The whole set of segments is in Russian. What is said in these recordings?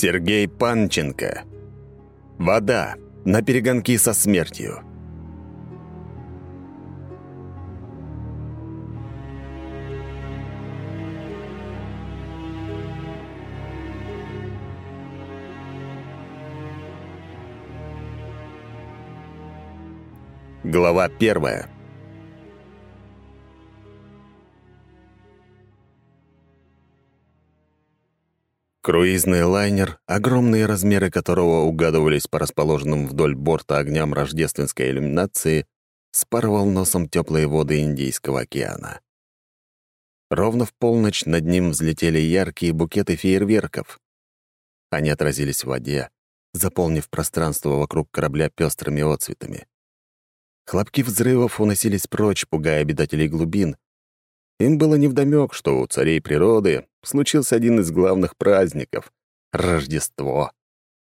Сергей Панченко. Вода на перегонки со смертью. Глава 1. Круизный лайнер, огромные размеры которого угадывались по расположенным вдоль борта огням рождественской иллюминации, спарывал носом теплые воды Индийского океана. Ровно в полночь над ним взлетели яркие букеты фейерверков. Они отразились в воде, заполнив пространство вокруг корабля пестрыми отцветами. Хлопки взрывов уносились прочь, пугая обитателей глубин. Им было невдомёк, что у царей природы случился один из главных праздников — Рождество.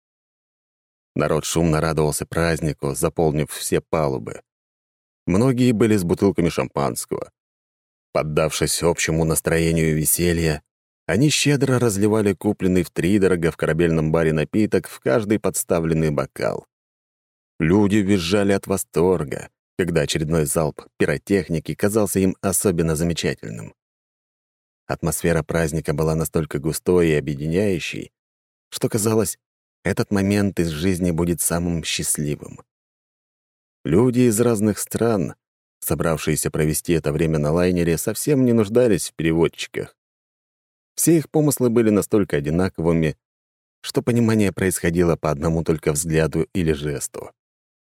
Народ шумно радовался празднику, заполнив все палубы. Многие были с бутылками шампанского. Поддавшись общему настроению веселья, они щедро разливали купленный втридорога в корабельном баре напиток в каждый подставленный бокал. Люди визжали от восторга, когда очередной залп пиротехники казался им особенно замечательным. Атмосфера праздника была настолько густой и объединяющей, что казалось, этот момент из жизни будет самым счастливым. Люди из разных стран, собравшиеся провести это время на лайнере, совсем не нуждались в переводчиках. Все их помыслы были настолько одинаковыми, что понимание происходило по одному только взгляду или жесту.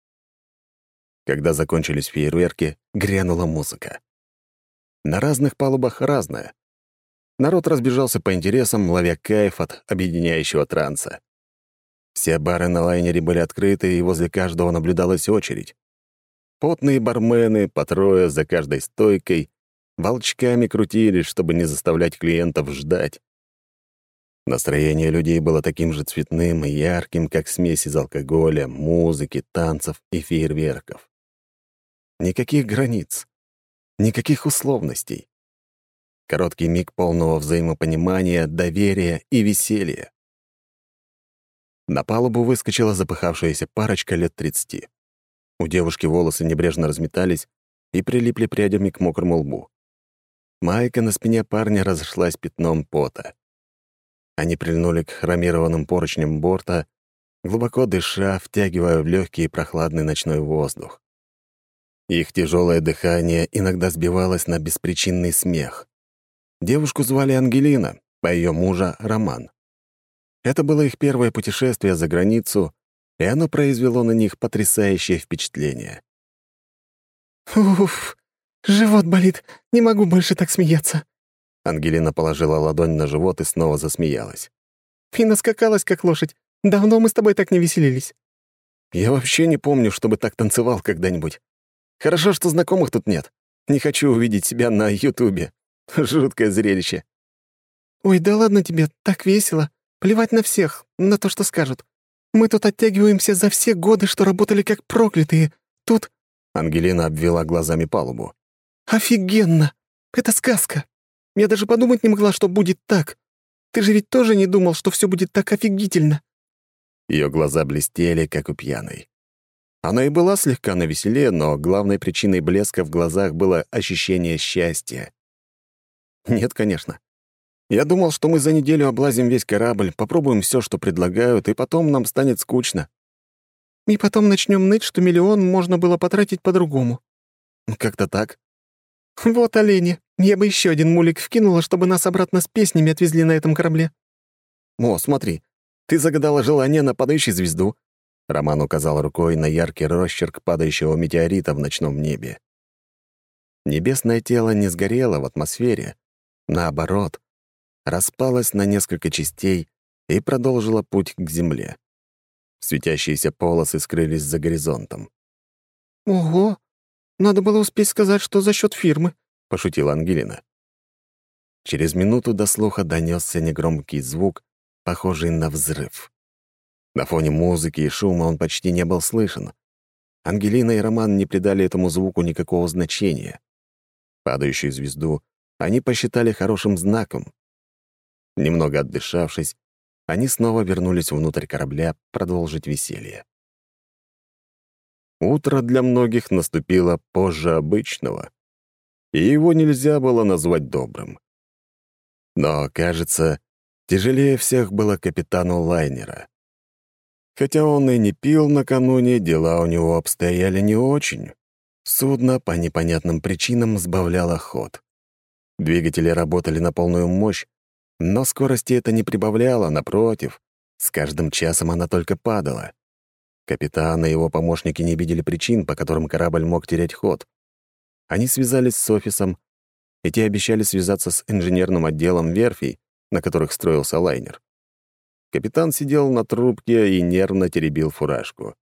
Когда закончились фейерверки, грянула музыка. На разных палубах разная. Народ разбежался по интересам, ловя кайф от объединяющего транса. Все бары на лайнере были открыты, и возле каждого наблюдалась очередь. Потные бармены, по трое за каждой стойкой, волчками крутились, чтобы не заставлять клиентов ждать. Настроение людей было таким же цветным и ярким, как смесь из алкоголя, музыки, танцев и фейерверков. Никаких границ, никаких условностей. Короткий миг полного взаимопонимания, доверия и веселья. На палубу выскочила запыхавшаяся парочка лет 30. У девушки волосы небрежно разметались и прилипли прядями к мокрому лбу. Майка на спине парня разошлась пятном пота. Они прильнули к хромированным поручням борта, глубоко дыша, втягивая в легкий прохладный ночной воздух. Их тяжелое дыхание иногда сбивалось на беспричинный смех. Девушку звали Ангелина, а ее мужа — Роман. Это было их первое путешествие за границу, и оно произвело на них потрясающее впечатление. «Уф, живот болит, не могу больше так смеяться». Ангелина положила ладонь на живот и снова засмеялась. «И наскакалась, как лошадь. Давно мы с тобой так не веселились». «Я вообще не помню, чтобы так танцевал когда-нибудь. Хорошо, что знакомых тут нет. Не хочу увидеть себя на Ютубе. Жуткое зрелище». «Ой, да ладно тебе, так весело. Плевать на всех, на то, что скажут. Мы тут оттягиваемся за все годы, что работали как проклятые. Тут...» Ангелина обвела глазами палубу. «Офигенно! Это сказка. Я даже подумать не могла, что будет так. Ты же ведь тоже не думал, что все будет так офигительно». Ее глаза блестели, как у пьяной. Она и была слегка навеселе, но главной причиной блеска в глазах было ощущение счастья. Нет, конечно. Я думал, что мы за неделю облазим весь корабль, попробуем все, что предлагают, и потом нам станет скучно. И потом начнем ныть, что миллион можно было потратить по-другому. Как-то так. Вот олени. Я бы еще один мулик вкинула, чтобы нас обратно с песнями отвезли на этом корабле. О, смотри, ты загадала желание на падающую звезду. Роман указал рукой на яркий росчерк падающего метеорита в ночном небе. Небесное тело не сгорело в атмосфере. Наоборот, распалось на несколько частей и продолжило путь к Земле. Светящиеся полосы скрылись за горизонтом. «Ого! Надо было успеть сказать, что за счет фирмы», — пошутила Ангелина. Через минуту до слуха донесся негромкий звук, похожий на взрыв. На фоне музыки и шума он почти не был слышен. Ангелина и Роман не придали этому звуку никакого значения. Падающую звезду они посчитали хорошим знаком. Немного отдышавшись, они снова вернулись внутрь корабля продолжить веселье. Утро для многих наступило позже обычного, и его нельзя было назвать добрым. Но, кажется, тяжелее всех было капитану лайнера. Хотя он и не пил накануне, дела у него обстояли не очень. Судно по непонятным причинам сбавляло ход. Двигатели работали на полную мощь, но скорости это не прибавляло, напротив, с каждым часом она только падала. Капитан и его помощники не видели причин, по которым корабль мог терять ход. Они связались с офисом, и те обещали связаться с инженерным отделом верфей, на которых строился лайнер. Капитан сидел на трубке и нервно теребил фуражку.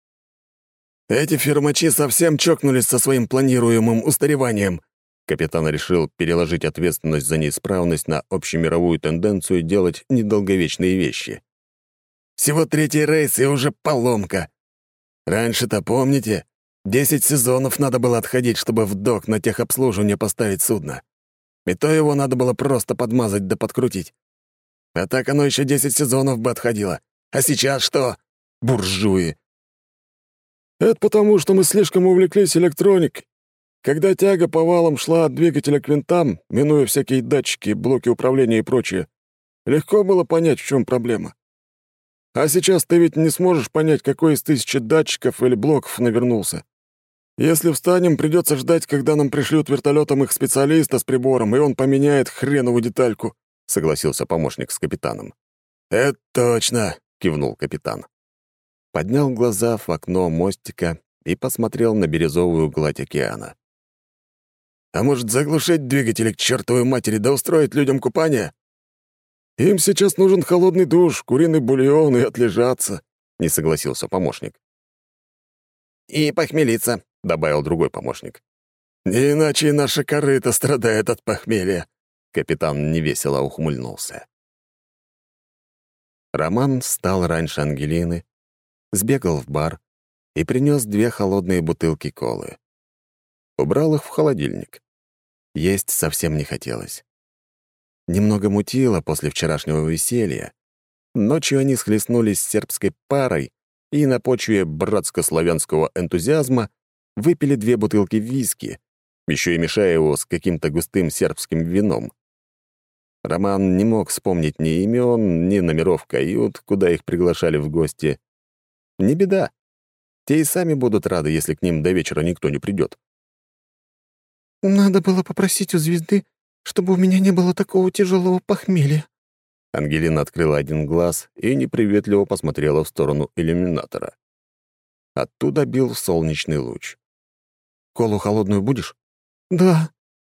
«Эти фермачи совсем чокнулись со своим планируемым устареванием». Капитан решил переложить ответственность за неисправность на общемировую тенденцию делать недолговечные вещи. «Всего 3-й рейс, и уже поломка. Раньше-то, помните, 10 сезонов надо было отходить, чтобы в док на техобслуживание поставить судно. И то его надо было просто подмазать да подкрутить. А так оно еще 10 сезонов бы отходило. А сейчас что? Буржуи!» «Это потому, что мы слишком увлеклись электроникой. Когда тяга по валам шла от двигателя к винтам, минуя всякие датчики, блоки управления и прочее, легко было понять, в чем проблема. А сейчас ты ведь не сможешь понять, какой из 1000 датчиков или блоков навернулся. Если встанем, придется ждать, когда нам пришлют вертолетом их специалиста с прибором, и он поменяет хреновую детальку», — согласился помощник с капитаном. «Это точно», — кивнул капитан. Поднял глаза в окно мостика и посмотрел на бирюзовую гладь океана. «А может, заглушить двигатели к чертовой матери да устроить людям купание? Им сейчас нужен холодный душ, куриный бульон и отлежаться», — не согласился помощник. «И похмелиться», — добавил другой помощник. «Не иначе и наша корыта страдает от похмелья», — капитан невесело ухмыльнулся. Роман встал раньше Ангелины, сбегал в бар и принес 2 холодные бутылки колы. Убрал их в холодильник. Есть совсем не хотелось. Немного мутило после вчерашнего веселья. Ночью они схлестнулись с сербской парой и на почве братско-славянского энтузиазма выпили 2 бутылки виски, еще и мешая его с каким-то густым сербским вином. Роман не мог вспомнить ни имен, ни номеров кают, куда их приглашали в гости. Не беда. Те и сами будут рады, если к ним до вечера никто не придет. «Надо было попросить у звезды, чтобы у меня не было такого тяжелого похмелья». Ангелина открыла один глаз и неприветливо посмотрела в сторону иллюминатора. Оттуда бил солнечный луч. «Колу холодную будешь?» «Да».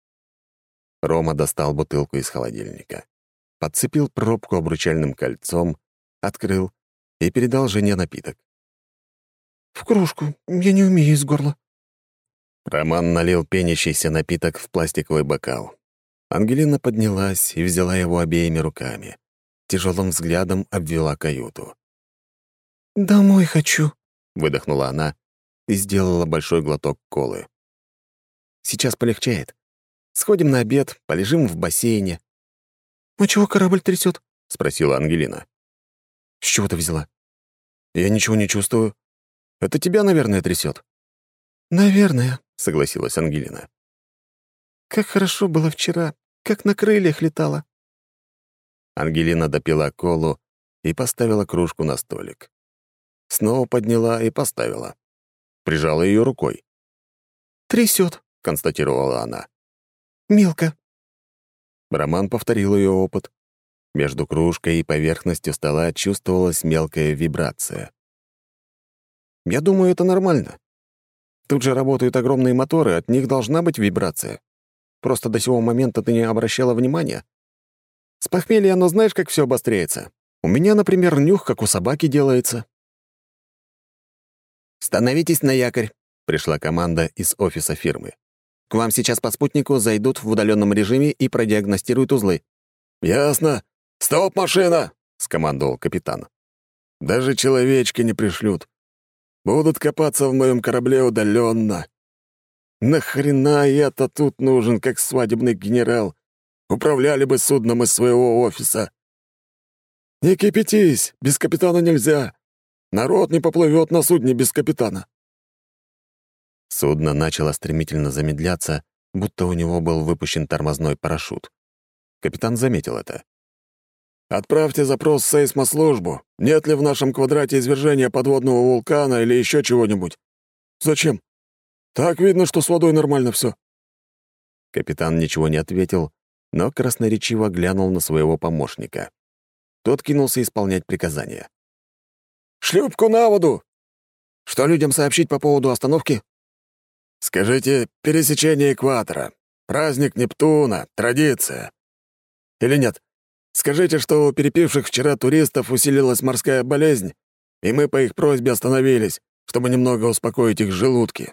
Рома достал бутылку из холодильника, подцепил пробку обручальным кольцом, открыл и передал жене напиток. «В кружку. Я не умею из горла». Роман налил пенящийся напиток в пластиковый бокал. Ангелина поднялась и взяла его обеими руками. Тяжелым взглядом обвела каюту. «Домой хочу», — выдохнула она и сделала большой глоток колы. «Сейчас полегчает. Сходим на обед, полежим в бассейне». «А чего корабль трясет?» — спросила Ангелина. «С чего ты взяла? Я ничего не чувствую. Это тебя, наверное, трясет». «Наверное», — согласилась Ангелина. «Как хорошо было вчера, как на крыльях летала». Ангелина допила колу и поставила кружку на столик. Снова подняла и поставила. Прижала ее рукой. «Трясет», — констатировала она. «Мелко». Роман повторил ее опыт. Между кружкой и поверхностью стола чувствовалась мелкая вибрация. «Я думаю, это нормально. Тут же работают огромные моторы, от них должна быть вибрация. Просто до сего момента ты не обращала внимания. С похмелья оно знаешь, как все обостряется. У меня, например, нюх, как у собаки, делается». «Становитесь на якорь», — пришла команда из офиса фирмы. «К вам сейчас по спутнику зайдут в удаленном режиме и продиагностируют узлы». «Ясно. Стоп, машина!» — скомандовал капитан. «Даже человечки не пришлют. Будут копаться в моем корабле удаленно. Нахрена я-то тут нужен, как свадебный генерал? Управляли бы судном из своего офиса». «Не кипятись, без капитана нельзя. Народ не поплывет на судне без капитана». Судно начало стремительно замедляться, будто у него был выпущен тормозной парашют. Капитан заметил это. «Отправьте запрос в сейсмослужбу. Нет ли в нашем квадрате извержения подводного вулкана или еще чего-нибудь? Зачем? Так видно, что с водой нормально все. Капитан ничего не ответил, но красноречиво глянул на своего помощника. Тот кинулся исполнять приказания. «Шлюпку на воду!» Что людям сообщить по поводу остановки? «Скажите, пересечение экватора. Праздник Нептуна, традиция. Или нет? Скажите, что у перепивших вчера туристов усилилась морская болезнь, и мы по их просьбе остановились, чтобы немного успокоить их желудки».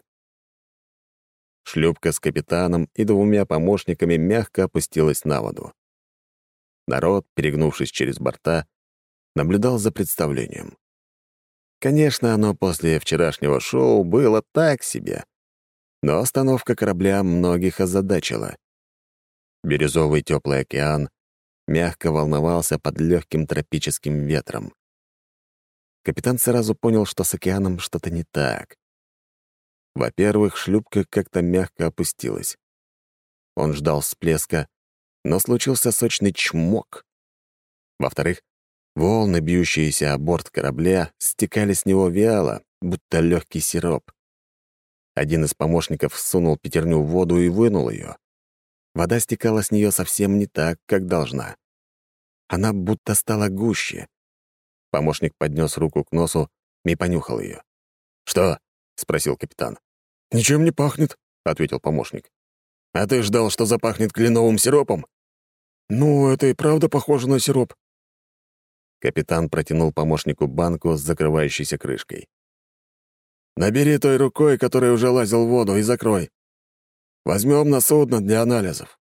Шлюпка с капитаном и двумя помощниками мягко опустилась на воду. Народ, перегнувшись через борта, наблюдал за представлением. Конечно, оно после вчерашнего шоу было так себе, но остановка корабля многих озадачила. Бирюзовый теплый океан мягко волновался под легким тропическим ветром. Капитан сразу понял, что с океаном что-то не так. Во-первых, шлюпка как-то мягко опустилась. Он ждал всплеска, но случился сочный чмок. Во-вторых, волны, бьющиеся о борт корабля, стекали с него вяло, будто легкий сироп. Один из помощников сунул пятерню в воду и вынул ее. Вода стекала с нее совсем не так, как должна. Она будто стала гуще. Помощник поднес руку к носу и понюхал ее. «Что?» — спросил капитан. «Ничем не пахнет», — ответил помощник. «А ты ждал, что запахнет кленовым сиропом?» «Ну, это и правда похоже на сироп». Капитан протянул помощнику банку с закрывающейся крышкой. «Набери той рукой, которая уже лазил в воду, и закрой. Возьмем на судно для анализов.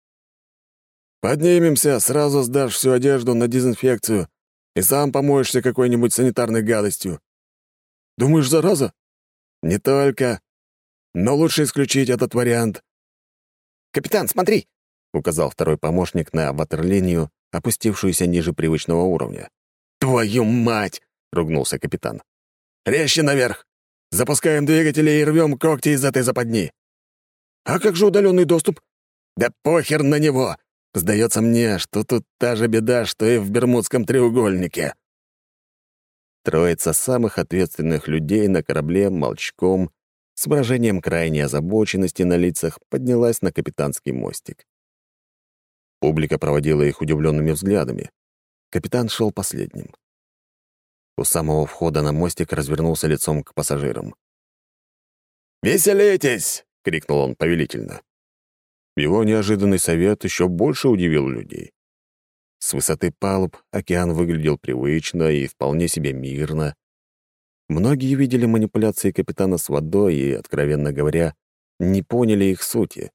Поднимемся, сразу сдашь всю одежду на дезинфекцию и сам помоешься какой-нибудь санитарной гадостью. Думаешь, зараза? Не только. Но лучше исключить этот вариант». «Капитан, смотри!» — указал второй помощник на ватерлинию, опустившуюся ниже привычного уровня. «Твою мать!» — ругнулся капитан. «Резче наверх! Запускаем двигатели и рвем когти из этой западни!» «А как же удаленный доступ?» «Да похер на него! Сдается мне, что тут та же беда, что и в Бермудском треугольнике!» Троица самых ответственных людей на корабле молчком, с выражением крайней озабоченности на лицах, поднялась на капитанский мостик. Публика проводила их удивленными взглядами. Капитан шел последним. У самого входа на мостик развернулся лицом к пассажирам. «Веселитесь!» — крикнул он повелительно. Его неожиданный совет еще больше удивил людей. С высоты палуб океан выглядел привычно и вполне себе мирно. Многие видели манипуляции капитана с водой и, откровенно говоря, не поняли их сути.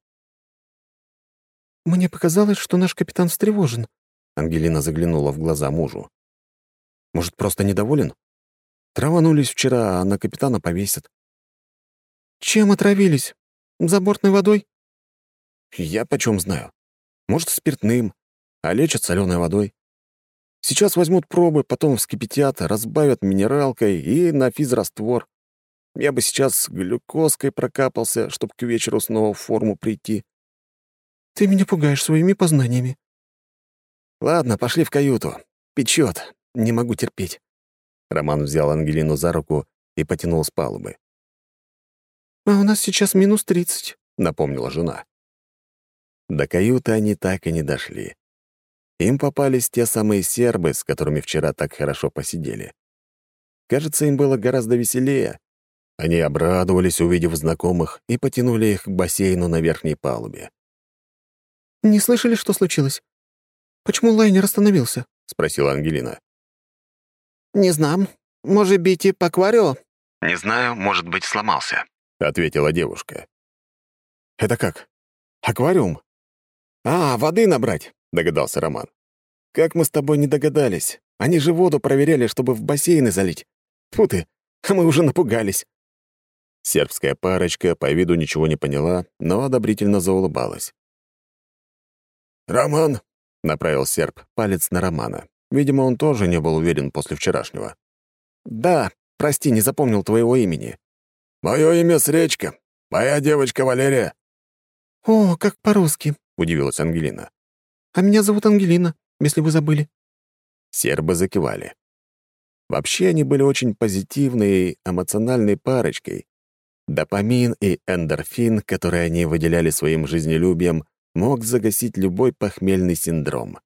«Мне показалось, что наш капитан встревожен», — Ангелина заглянула в глаза мужу. «Может, просто недоволен? Траванулись вчера, а на капитана повесят». «Чем отравились? Забортной водой?» «Я почем знаю. Может, спиртным, а лечат соленой водой. Сейчас возьмут пробы, потом вскипятят, разбавят минералкой и на физраствор. Я бы сейчас глюкозкой прокапался, чтобы к вечеру снова в форму прийти». «Ты меня пугаешь своими познаниями». «Ладно, пошли в каюту. Печет. Не могу терпеть». Роман взял Ангелину за руку и потянул с палубы. «А у нас сейчас -30», — напомнила жена. До каюты они так и не дошли. Им попались те самые сербы, с которыми вчера так хорошо посидели. Кажется, им было гораздо веселее. Они обрадовались, увидев знакомых, и потянули их к бассейну на верхней палубе. «Не слышали, что случилось? Почему лайнер остановился?» — спросила Ангелина. «Не знаю. Может быть, и по акварио?» «Не знаю, может быть, сломался», — ответила девушка. «Это как? Аквариум?» «А, воды набрать», — догадался Роман. «Как мы с тобой не догадались? Они же воду проверяли, чтобы в бассейны залить. Тьфу ты, а мы уже напугались». Сербская парочка по виду ничего не поняла, но одобрительно заулыбалась. «Роман», — направил серб палец на Романа. Видимо, он тоже не был уверен после вчерашнего. «Да, прости, не запомнил твоего имени». «Мое имя Сречка. Моя девочка Валерия». «О, как по-русски», — удивилась Ангелина. «А меня зовут Ангелина, если вы забыли». Сербы закивали. Вообще они были очень позитивной и эмоциональной парочкой. Допамин и эндорфин, которые они выделяли своим жизнелюбием, мог загасить любой похмельный синдром.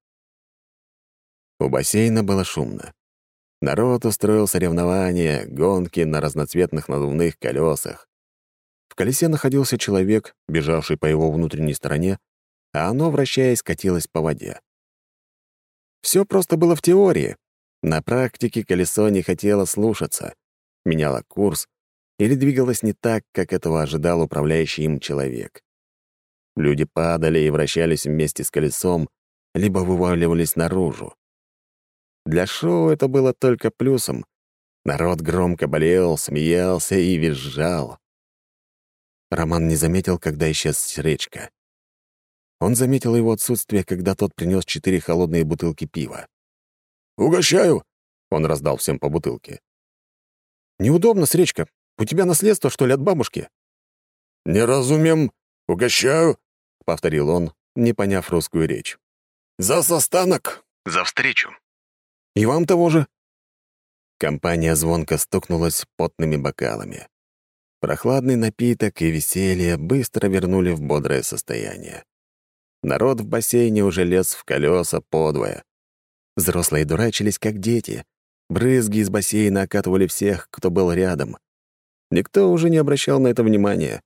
У бассейна было шумно. Народ устроил соревнования, гонки на разноцветных надувных колесах. В колесе находился человек, бежавший по его внутренней стороне, а оно, вращаясь, катилось по воде. Все просто было в теории. На практике колесо не хотело слушаться, меняло курс или двигалось не так, как этого ожидал управляющий им человек. Люди падали и вращались вместе с колесом, либо вываливались наружу. Для шоу это было только плюсом. Народ громко болел, смеялся и визжал. Роман не заметил, когда исчез Речка. Он заметил его отсутствие, когда тот принес 4 холодные бутылки пива. «Угощаю!» — он раздал всем по бутылке. «Неудобно, Сречка. У тебя наследство, что ли, от бабушки?» «Не разумем. Угощаю!» — повторил он, не поняв русскую речь. «За состанок!» «За встречу!» «И вам того же!» Компания звонко стукнулась потными бокалами. Прохладный напиток и веселье быстро вернули в бодрое состояние. Народ в бассейне уже лез в колеса подвое. Взрослые дурачились, как дети. Брызги из бассейна окатывали всех, кто был рядом. Никто уже не обращал на это внимания.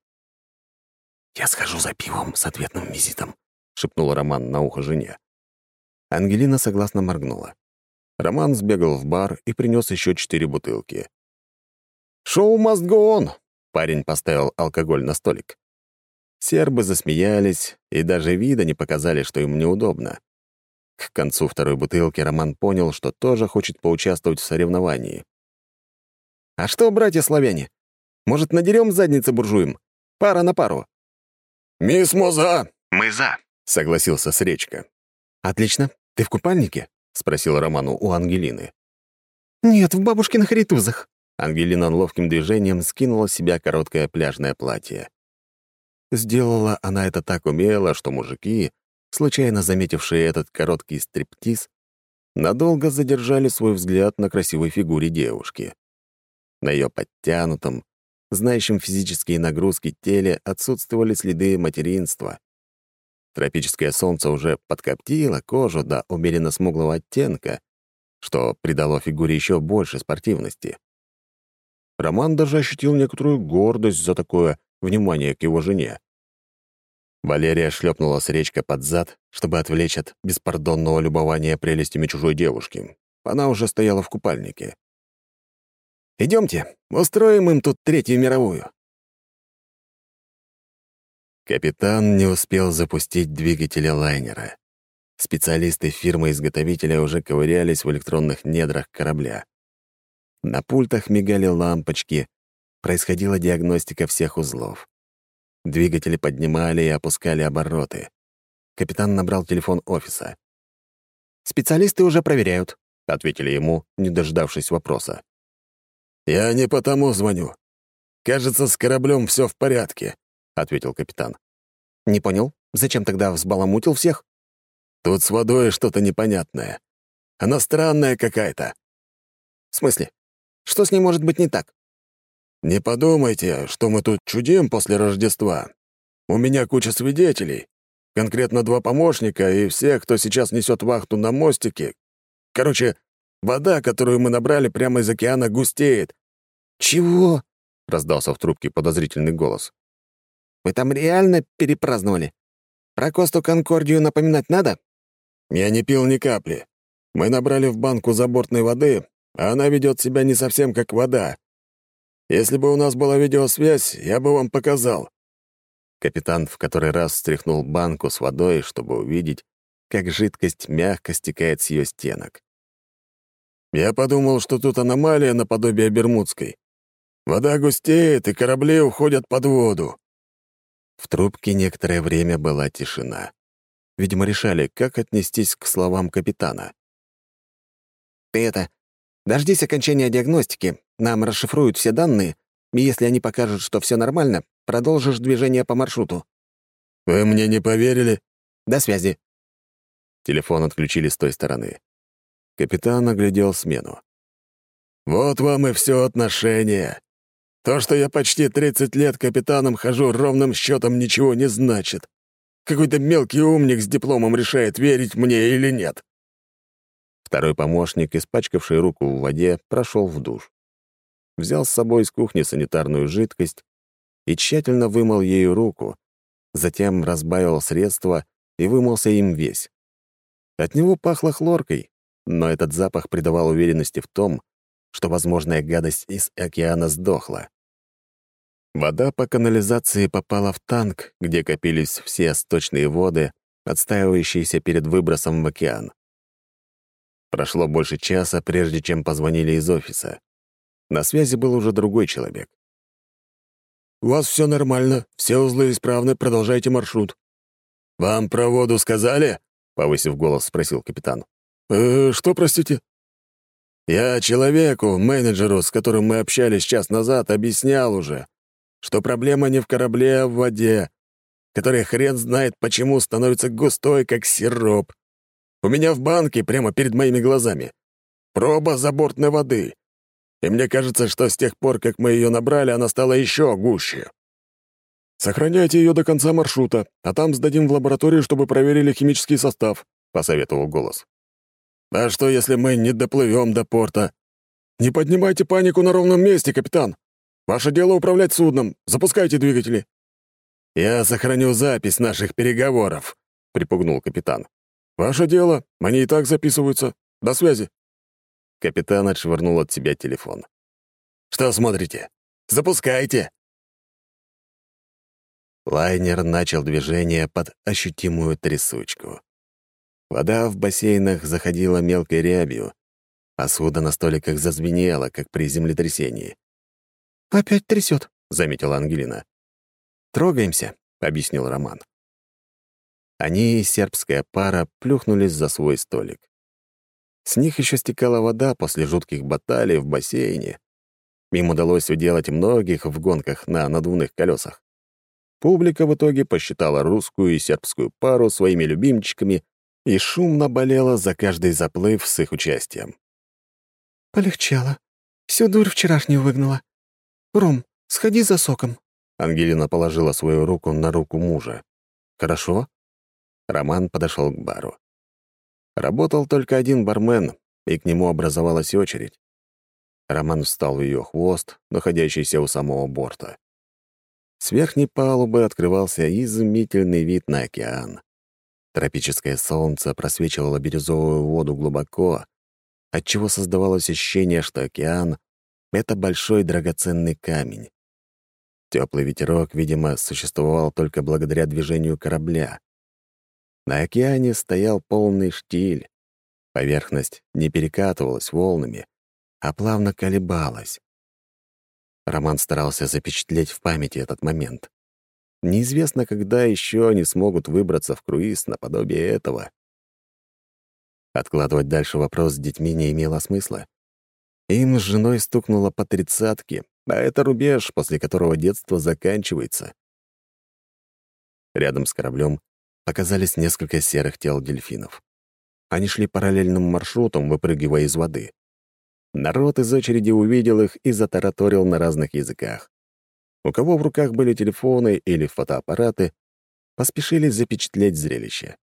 «Я схожу за пивом с ответным визитом», — шепнул Роман на ухо жене. Ангелина согласно моргнула. Роман сбегал в бар и принес еще 4 бутылки. «Шоу must go on!» — парень поставил алкоголь на столик. Сербы засмеялись и даже вида не показали, что им неудобно. К концу второй бутылки Роман понял, что тоже хочет поучаствовать в соревновании. «А что, братья-славяне? Может, надерем задницы буржуям? Пара на пару?» «Мисс Моза!» «Мы за», — согласился Сречка. «Отлично. Ты в купальнике?» — спросил Роману у Ангелины. «Нет, в бабушкиных ритузах». Ангелина ловким движением скинула с себя короткое пляжное платье. Сделала она это так умело, что мужики, случайно заметившие этот короткий стриптиз, надолго задержали свой взгляд на красивой фигуре девушки. На ее подтянутом, знающем физические нагрузки теле отсутствовали следы материнства. Тропическое солнце уже подкоптило кожу до умеренно смуглого оттенка, что придало фигуре еще больше спортивности. Роман даже ощутил некоторую гордость за такое внимание к его жене. Валерия шлепнула Сречка под зад, чтобы отвлечь от беспардонного любования прелестями чужой девушки. Она уже стояла в купальнике. «Идемте, устроим им тут Третью мировую». Капитан не успел запустить двигатели лайнера. Специалисты фирмы-изготовителя уже ковырялись в электронных недрах корабля. На пультах мигали лампочки, происходила диагностика всех узлов. Двигатели поднимали и опускали обороты. Капитан набрал телефон офиса. «Специалисты уже проверяют», — ответили ему, не дождавшись вопроса. «Я не потому звоню. Кажется, с кораблем все в порядке», — ответил капитан. «Не понял. Зачем тогда взбаламутил всех?» «Тут с водой что-то непонятное. Она странная какая-то». «В смысле? Что с ней может быть не так?» «Не подумайте, что мы тут чудим после Рождества. У меня куча свидетелей, конкретно 2 помощника и все, кто сейчас несет вахту на мостике. Короче, вода, которую мы набрали прямо из океана, густеет». «Чего?» — раздался в трубке подозрительный голос. «Вы там реально перепраздновали? Про Косту Конкордию напоминать надо?» «Я не пил ни капли. Мы набрали в банку забортной воды, а она ведет себя не совсем как вода. Если бы у нас была видеосвязь, я бы вам показал». Капитан в который раз встряхнул банку с водой, чтобы увидеть, как жидкость мягко стекает с ее стенок. «Я подумал, что тут аномалия наподобие Бермудской. Вода густеет, и корабли уходят под воду». В трубке некоторое время была тишина. Видимо, решали, как отнестись к словам капитана. Ты это, дождись окончания диагностики, нам расшифруют все данные, и если они покажут, что все нормально, продолжишь движение по маршруту. «Вы мне не поверили?» До связи». Телефон отключили с той стороны. Капитан оглядел смену. «Вот вам и все отношение. То, что я почти 30 лет капитаном хожу, ровным счетом ничего не значит. Какой-то мелкий умник с дипломом решает, верить мне или нет». Второй помощник, испачкавший руку в воде, прошел в душ. Взял с собой из кухни санитарную жидкость и тщательно вымыл ею руку, затем разбавил средство и вымылся им весь. От него пахло хлоркой, но этот запах придавал уверенности в том, что возможная гадость из океана сдохла. Вода по канализации попала в танк, где копились все сточные воды, отстаивающиеся перед выбросом в океан. Прошло больше часа, прежде чем позвонили из офиса. На связи был уже другой человек. «У вас все нормально, все узлы исправны, продолжайте маршрут». «Вам про воду сказали?» — повысив голос, спросил капитан. Что, простите?» «Я человеку, менеджеру, с которым мы общались час назад, объяснял уже, что проблема не в корабле, а в воде, которая хрен знает почему становится густой, как сироп. У меня в банке, прямо перед моими глазами, проба забортной воды, и мне кажется, что с тех пор, как мы ее набрали, она стала еще гуще». «Сохраняйте ее до конца маршрута, а там сдадим в лабораторию, чтобы проверили химический состав», — посоветовал голос. «А что, если мы не доплывем до порта?» «Не поднимайте панику на ровном месте, капитан. Ваше дело управлять судном. Запускайте двигатели». «Я сохраню запись наших переговоров», — припугнул капитан. «Ваше дело. Они и так записываются. До связи». Капитан отшвырнул от себя телефон. «Что смотрите? Запускайте!» Лайнер начал движение под ощутимую трясучку. Вода в бассейнах заходила мелкой рябью, а судно на столиках зазвенело, как при землетрясении. «Опять трясет», — заметила Ангелина. «Трогаемся», — объяснил Роман. Они и сербская пара плюхнулись за свой столик. С них еще стекала вода после жутких баталий в бассейне. Им удалось уделать многих в гонках на надувных колесах. Публика в итоге посчитала русскую и сербскую пару своими любимчиками и шумно болела за каждый заплыв с их участием. «Полегчало. Всю дурь вчерашнюю выгнала. Ром, сходи за соком». Ангелина положила свою руку на руку мужа. «Хорошо?» Роман подошел к бару. Работал только один бармен, и к нему образовалась очередь. Роман встал в ее хвост, находящийся у самого борта. С верхней палубы открывался изумительный вид на океан. Тропическое солнце просвечивало бирюзовую воду глубоко, отчего создавалось ощущение, что океан — это большой драгоценный камень. Теплый ветерок, видимо, существовал только благодаря движению корабля. На океане стоял полный штиль. Поверхность не перекатывалась волнами, а плавно колебалась. Роман старался запечатлеть в памяти этот момент. Неизвестно, когда еще они смогут выбраться в круиз наподобие этого. Откладывать дальше вопрос с детьми не имело смысла. Им с женой стукнуло по 30-ке, а это рубеж, после которого детство заканчивается. Рядом с кораблем показались несколько серых тел дельфинов. Они шли параллельным маршрутом, выпрыгивая из воды. Народ из очереди увидел их и затараторил на разных языках. У кого в руках были телефоны или фотоаппараты, поспешили запечатлеть зрелище.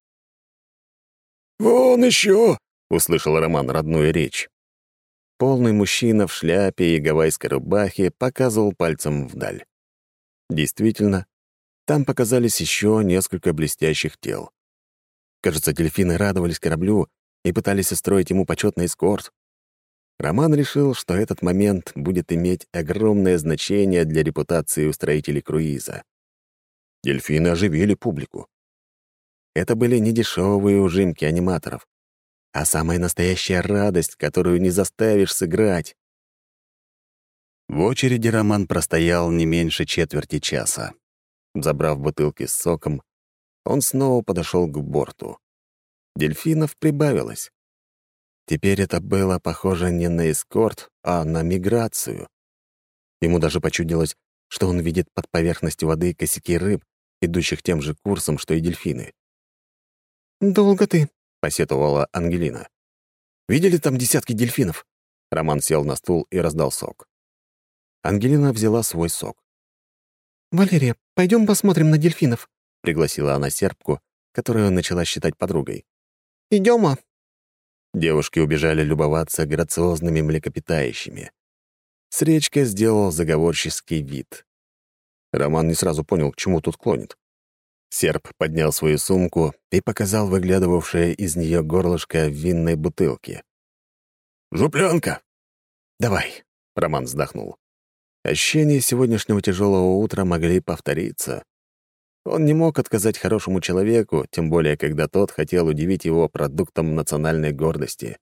«Вон еще!» — услышал Роман родную речь. Полный мужчина в шляпе и гавайской рубахе показывал пальцем вдаль. Действительно, там показались еще несколько блестящих тел. Кажется, дельфины радовались кораблю и пытались устроить ему почетный эскорт. Роман решил, что этот момент будет иметь огромное значение для репутации устроителей круиза. Дельфины оживили публику. Это были не дешевые ужимки аниматоров, а самая настоящая радость, которую не заставишь сыграть. В очереди Роман простоял не меньше четверти часа. Забрав бутылки с соком, он снова подошел к борту. Дельфинов прибавилось. Теперь это было похоже не на эскорт, а на миграцию. Ему даже почудилось, что он видит под поверхностью воды косяки рыб, идущих тем же курсом, что и дельфины. «Долго ты», — посетовала Ангелина. «Видели там десятки дельфинов?» Роман сел на стул и раздал сок. Ангелина взяла свой сок. «Валерия, пойдем посмотрим на дельфинов», — пригласила она сербку, которую начала считать подругой. «Идем, а?» Девушки убежали любоваться грациозными млекопитающими. Сречка сделал заговорческий вид. Роман не сразу понял, к чему тут клонит. Серб поднял свою сумку и показал выглядывавшее из нее горлышко винной бутылки. «Жуплянка!» «Давай», — Роман вздохнул. Ощущения сегодняшнего тяжелого утра могли повториться. Он не мог отказать хорошему человеку, тем более, когда тот хотел удивить его продуктом национальной гордости.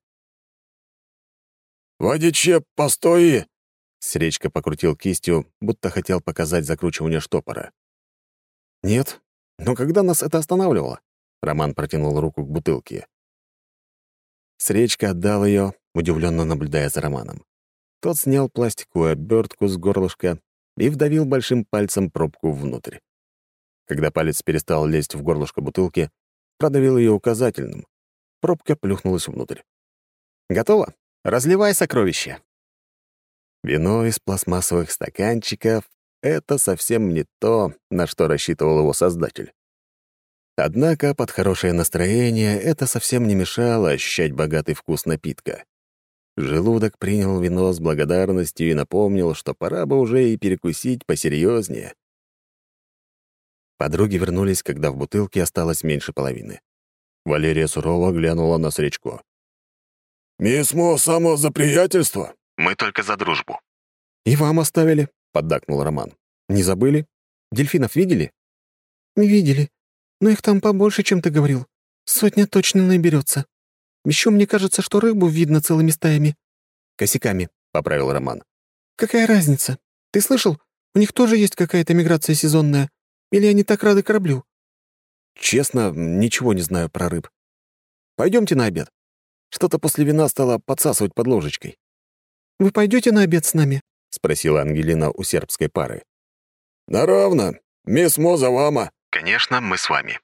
«Водиче, постои!» Сречка покрутил кистью, будто хотел показать закручивание штопора. «Нет, но когда нас это останавливало?» Роман протянул руку к бутылке. Сречка отдал ее, удивленно наблюдая за Романом. Тот снял пластиковую обертку с горлышка и вдавил большим пальцем пробку внутрь. Когда палец перестал лезть в горлышко бутылки, продавил ее указательным. Пробка плюхнулась внутрь. «Готово? Разливай сокровище!» Вино из пластмассовых стаканчиков — это совсем не то, на что рассчитывал его создатель. Однако под хорошее настроение это совсем не мешало ощущать богатый вкус напитка. Желудок принял вино с благодарностью и напомнил, что пора бы уже и перекусить посерьезнее. Подруги вернулись, когда в бутылке осталось меньше половины. Валерия сурово глянула на Сречко. «Мисс Мо, само за приятельство?» «Мы только за дружбу». «И вам оставили», — поддакнул Роман. «Не забыли? Дельфинов видели?» «Видели. Но их там побольше, чем ты говорил. 100 точно наберется. Еще мне кажется, что рыбу видно целыми стаями». «Косяками», — поправил Роман. «Какая разница? Ты слышал? У них тоже есть какая-то миграция сезонная. Или они так рады кораблю?» «Честно, ничего не знаю про рыб. Пойдемте на обед. Что-то после вина стало подсасывать под ложечкой». «Вы пойдете на обед с нами?» — спросила Ангелина у сербской пары. «Да равно. Мисс Мо за вама». «Конечно, мы с вами».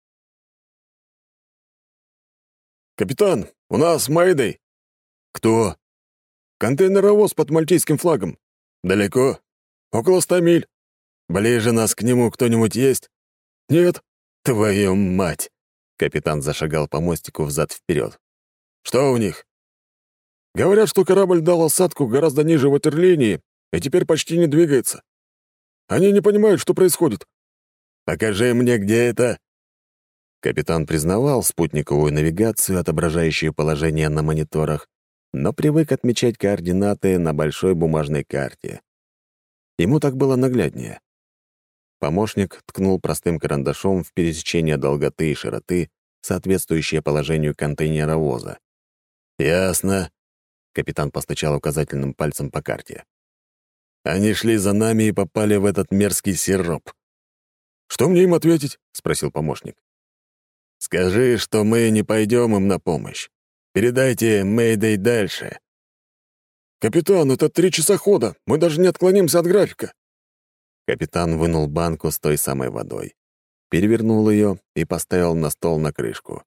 «Капитан, у нас Мэйдэй». «Кто?» «Контейнеровоз под мальтийским флагом. Далеко? Около 100 миль. Ближе нас к нему кто-нибудь есть?» «Нет». «Твою мать!» Капитан зашагал по мостику взад-вперед. «Что у них?» «Говорят, что корабль дал осадку гораздо ниже ватерлинии и теперь почти не двигается. Они не понимают, что происходит». «Покажи мне, где это». Капитан признавал спутниковую навигацию, отображающую положение на мониторах, но привык отмечать координаты на большой бумажной карте. Ему так было нагляднее. Помощник ткнул простым карандашом в пересечение долготы и широты, соответствующее положению контейнеровоза. «Ясно», — капитан постучал указательным пальцем по карте. «Они шли за нами и попали в этот мерзкий сироп». «Что мне им ответить?» — спросил помощник. «Скажи, что мы не пойдем им на помощь. Передайте Мэйдэй дальше». «Капитан, это 3 часа хода. Мы даже не отклонимся от графика». Капитан вынул банку с той самой водой, перевернул ее и поставил на стол на крышку.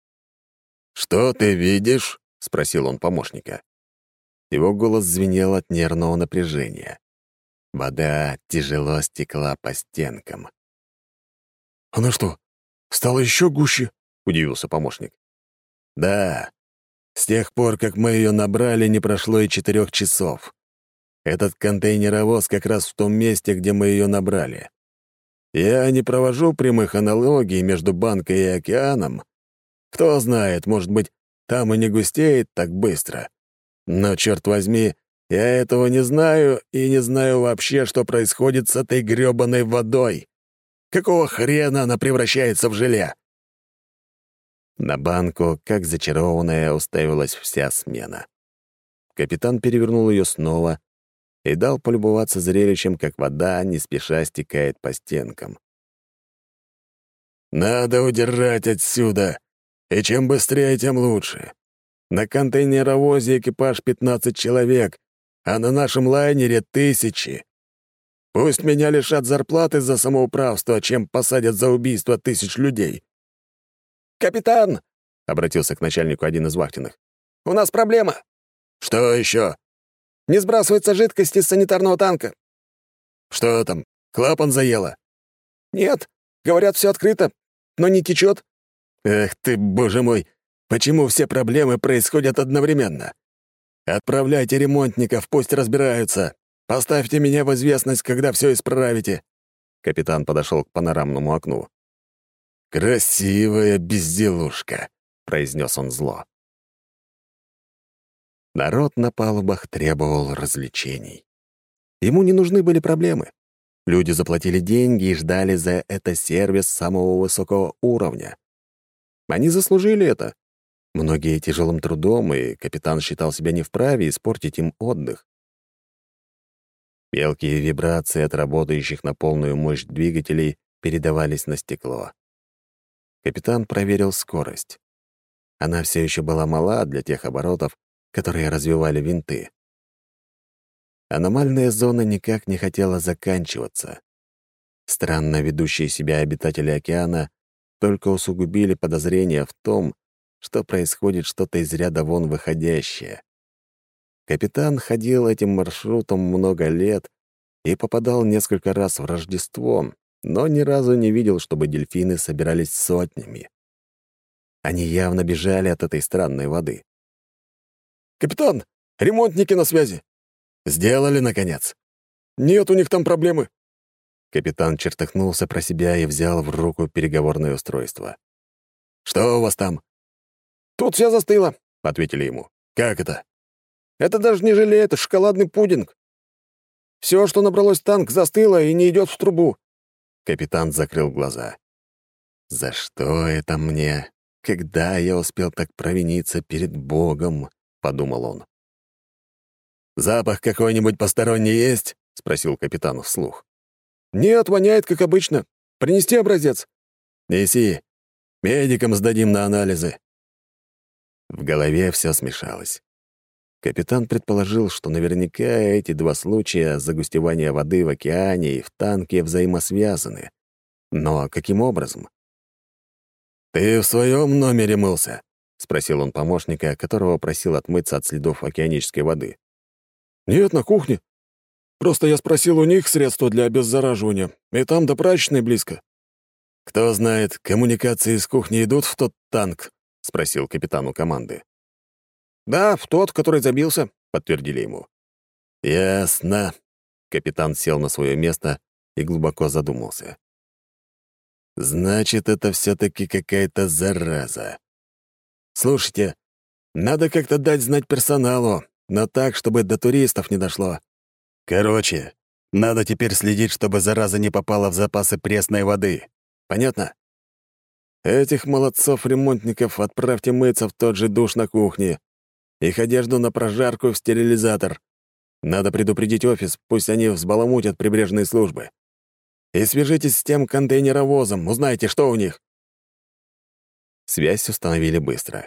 «Что ты видишь?» — спросил он помощника. Его голос звенел от нервного напряжения. Вода тяжело стекла по стенкам. «Она что, стала еще гуще?» — удивился помощник. «Да. С тех пор, как мы ее набрали, не прошло и 4 часов. Этот контейнеровоз как раз в том месте, где мы ее набрали. Я не провожу прямых аналогий между банкой и океаном. Кто знает, может быть, там и не густеет так быстро. Но, черт возьми, я этого не знаю и не знаю вообще, что происходит с этой грёбаной водой. Какого хрена она превращается в желе?» На банку, как зачарованная, уставилась вся смена. Капитан перевернул ее снова и дал полюбоваться зрелищем, как вода не спеша стекает по стенкам. «Надо удирать отсюда, и чем быстрее, тем лучше. На контейнеровозе экипаж 15 человек, а на нашем лайнере 1000. Пусть меня лишат зарплаты за самоуправство, чем посадят за убийство 1000 людей». «Капитан!» — обратился к начальнику один из вахтенных. «У нас проблема!» «Что еще?» «Не сбрасывается жидкость из санитарного танка». «Что там, клапан заело?» «Нет, говорят, все открыто, но не течет». «Эх ты, боже мой! Почему все проблемы происходят одновременно? Отправляйте ремонтников, пусть разбираются. Поставьте меня в известность, когда все исправите». Капитан подошел к панорамному окну. «Красивая безделушка», — произнес он зло. Народ на палубах требовал развлечений. Ему не нужны были проблемы. Люди заплатили деньги и ждали за это сервис самого высокого уровня. Они заслужили это. Многие тяжелым трудом, и капитан считал себя не вправе испортить им отдых. Мелкие вибрации от работающих на полную мощь двигателей передавались на стекло. Капитан проверил скорость. Она все еще была мала для тех оборотов, которые развивали винты. Аномальная зона никак не хотела заканчиваться. Странно ведущие себя обитатели океана только усугубили подозрения в том, что происходит что-то из ряда вон выходящее. Капитан ходил этим маршрутом много лет и попадал несколько раз в Рождество, но ни разу не видел, чтобы дельфины собирались сотнями. Они явно бежали от этой странной воды. «Капитан, ремонтники на связи». «Сделали, наконец?» «Нет, у них там проблемы». Капитан чертыхнулся про себя и взял в руку переговорное устройство. «Что у вас там?» «Тут все застыло», — ответили ему. «Как это?» «Это даже не желе, это шоколадный пудинг. Все, что набралось в танк, застыло и не идет в трубу». Капитан закрыл глаза. «За что это мне? Когда я успел так провиниться перед Богом?» — подумал он. «Запах какой-нибудь посторонний есть?» — спросил капитан вслух. «Нет, воняет, как обычно. Принести образец?» «Неси. Медикам сдадим на анализы». В голове все смешалось. Капитан предположил, что наверняка эти два случая загустевания воды в океане и в танке взаимосвязаны. Но каким образом? «Ты в своем номере мылся?» — спросил он помощника, которого просил отмыться от следов океанической воды. «Нет, на кухне. Просто я спросил у них средства для обеззараживания, и там до прачечной близко». «Кто знает, коммуникации с кухни идут в тот танк?» — спросил капитану команды. «Да, в тот, который забился», — подтвердили ему. «Ясно». Капитан сел на свое место и глубоко задумался. «Значит, это все-таки какая-то зараза. Слушайте, надо как-то дать знать персоналу, но так, чтобы до туристов не дошло. Короче, надо теперь следить, чтобы зараза не попала в запасы пресной воды. Понятно? Этих молодцов-ремонтников отправьте мыться в тот же душ на кухне. Их одежду на прожарку в стерилизатор. Надо предупредить офис, пусть они взбаламутят прибрежные службы. И свяжитесь с тем контейнеровозом, узнайте, что у них». Связь установили быстро.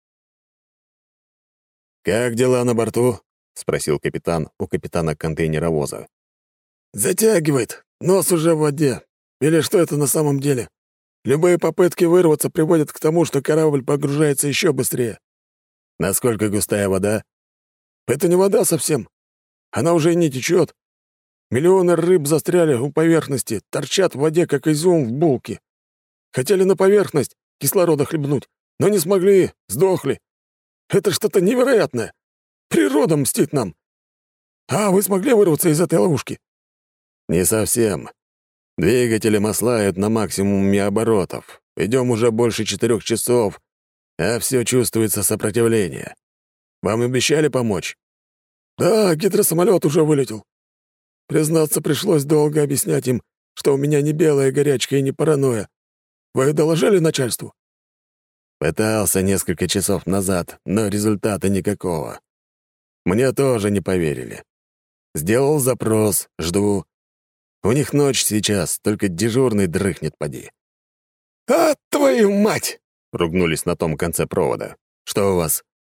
«Как дела на борту?» — спросил капитан у капитана контейнеровоза. «Затягивает. Нос уже в воде. Или что это на самом деле? Любые попытки вырваться приводят к тому, что корабль погружается еще быстрее». «Насколько густая вода?» «Это не вода совсем. Она уже и не течет. Миллионы рыб застряли у поверхности, торчат в воде, как изюм в булке. Хотели на поверхность кислорода хлебнуть, но не смогли, сдохли. Это что-то невероятное. Природа мстит нам. А вы смогли вырваться из этой ловушки?» «Не совсем. Двигатели маслают на максимуме оборотов. Идем уже больше 4 часов, а все чувствуется сопротивление. Вам обещали помочь?» «Да, гидросамолет уже вылетел. Признаться, пришлось долго объяснять им, что у меня не белая горячка и не паранойя. Вы доложили начальству?» Пытался несколько часов назад, но результата никакого. Мне тоже не поверили. Сделал запрос, жду. У них ночь сейчас, только дежурный дрыхнет поди. «А, твою мать!» — ругнулись на том конце провода. «Что у вас?»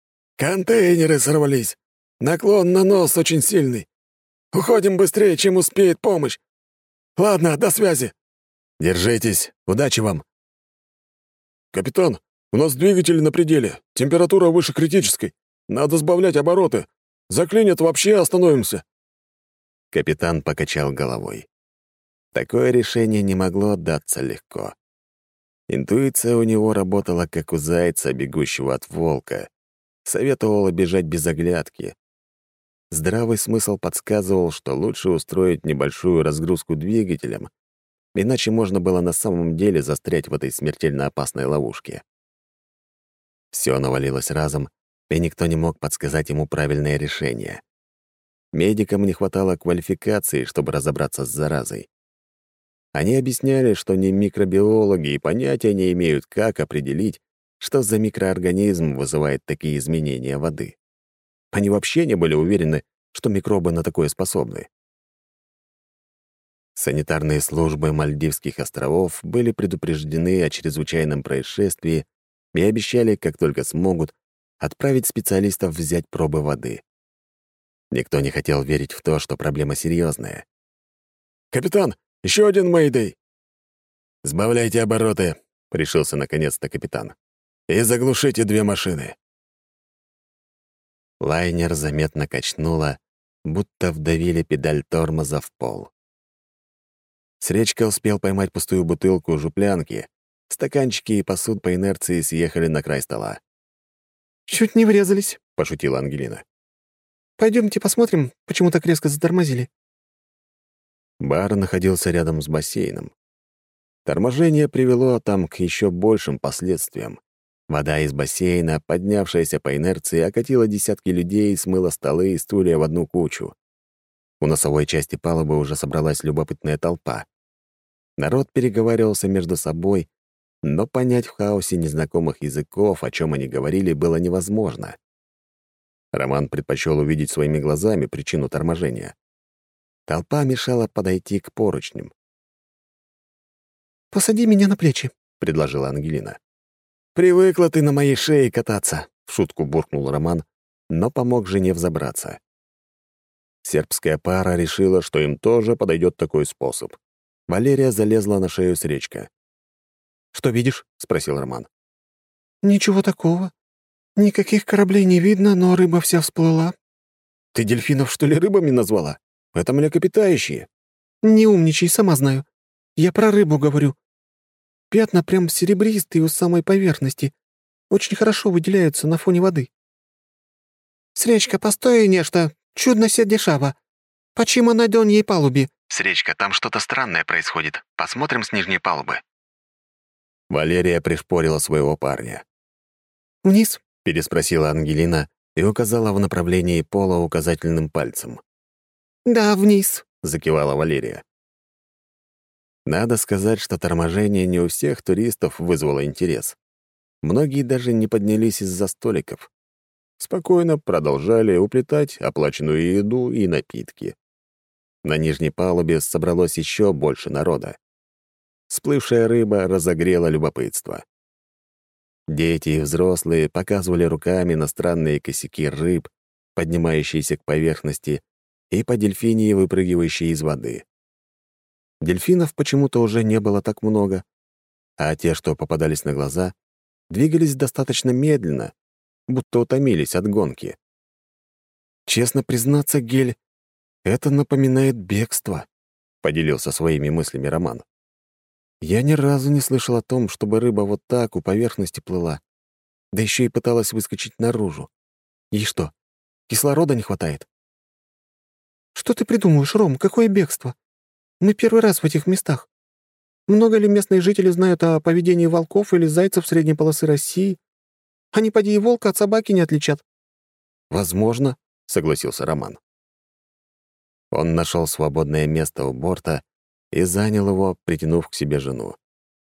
«Контейнеры сорвались. Наклон на нос очень сильный. Уходим быстрее, чем успеет помощь. Ладно, до связи». «Держитесь. Удачи вам!» «Капитан, у нас двигатели на пределе. Температура выше критической. Надо сбавлять обороты. Заклинит, вообще остановимся». Капитан покачал головой. Такое решение не могло даться легко. Интуиция у него работала, как у зайца, бегущего от волка. Советовала бежать без оглядки. Здравый смысл подсказывал, что лучше устроить небольшую разгрузку двигателем, иначе можно было на самом деле застрять в этой смертельно опасной ловушке. Все навалилось разом, и никто не мог подсказать ему правильное решение. Медикам не хватало квалификации, чтобы разобраться с заразой. Они объясняли, что не микробиологи и понятия не имеют, как определить, что за микроорганизм вызывает такие изменения воды. Они вообще не были уверены, что микробы на такое способны. Санитарные службы Мальдивских островов были предупреждены о чрезвычайном происшествии и обещали, как только смогут, отправить специалистов взять пробы воды. Никто не хотел верить в то, что проблема серьезная. «Капитан, еще один мэйдэй!» «Сбавляйте обороты», — решился наконец-то капитан. «И заглушите 2 машины». Лайнер заметно качнуло, будто вдавили педаль тормоза в пол. Сречка успел поймать пустую бутылку жуплянки. Стаканчики и посуд по инерции съехали на край стола. «Чуть не врезались», — пошутила Ангелина. «Пойдемте посмотрим, почему так резко затормозили». Бар находился рядом с бассейном. Торможение привело там к еще большим последствиям. Вода из бассейна, поднявшаяся по инерции, окатила десятки людей и смыла столы и стулья в одну кучу. У носовой части палубы уже собралась любопытная толпа. Народ переговаривался между собой, но понять в хаосе незнакомых языков, о чем они говорили, было невозможно. Роман предпочел увидеть своими глазами причину торможения. Толпа мешала подойти к поручням. «Посади меня на плечи», — предложила Ангелина. «Привыкла ты на моей шее кататься», — в шутку буркнул Роман, но помог жене взобраться. Сербская пара решила, что им тоже подойдет такой способ. Валерия залезла на шею Сречка. «Что видишь?» — спросил Роман. «Ничего такого. Никаких кораблей не видно, но рыба вся всплыла». «Ты дельфинов, что ли, рыбами назвала? Это млекопитающие». «Не умничай, сама знаю. Я про рыбу говорю. Пятна прям серебристые у самой поверхности. Очень хорошо выделяются на фоне воды». «Сречка, постой нечто. Чудно се дешево. Почему на доньей палубе?» «Сречка, там что-то странное происходит. Посмотрим с нижней палубы». Валерия пришпорила своего парня. «Вниз?» — переспросила Ангелина и указала в направлении пола указательным пальцем. «Да, вниз», — закивала Валерия. Надо сказать, что торможение не у всех туристов вызвало интерес. Многие даже не поднялись из-за столиков. Спокойно продолжали уплетать оплаченную еду и напитки. На нижней палубе собралось еще больше народа. Всплывшая рыба разогрела любопытство. Дети и взрослые показывали руками на странные косяки рыб, поднимающиеся к поверхности, и по дельфинии, выпрыгивающие из воды. Дельфинов почему-то уже не было так много, а те, что попадались на глаза, двигались достаточно медленно, будто утомились от гонки. «Честно признаться, Гель, это напоминает бегство», — поделился своими мыслями Роман. «Я ни разу не слышал о том, чтобы рыба вот так у поверхности плыла, да еще и пыталась выскочить наружу. Ей что, кислорода не хватает?» «Что ты придумываешь, Ром? Какое бегство? Мы первый раз в этих местах. Много ли местные жители знают о поведении волков или зайцев средней полосы России? Они, поди, и волка от собаки не отличат». «Возможно», — согласился Роман. Он нашел свободное место у борта и занял его, притянув к себе жену.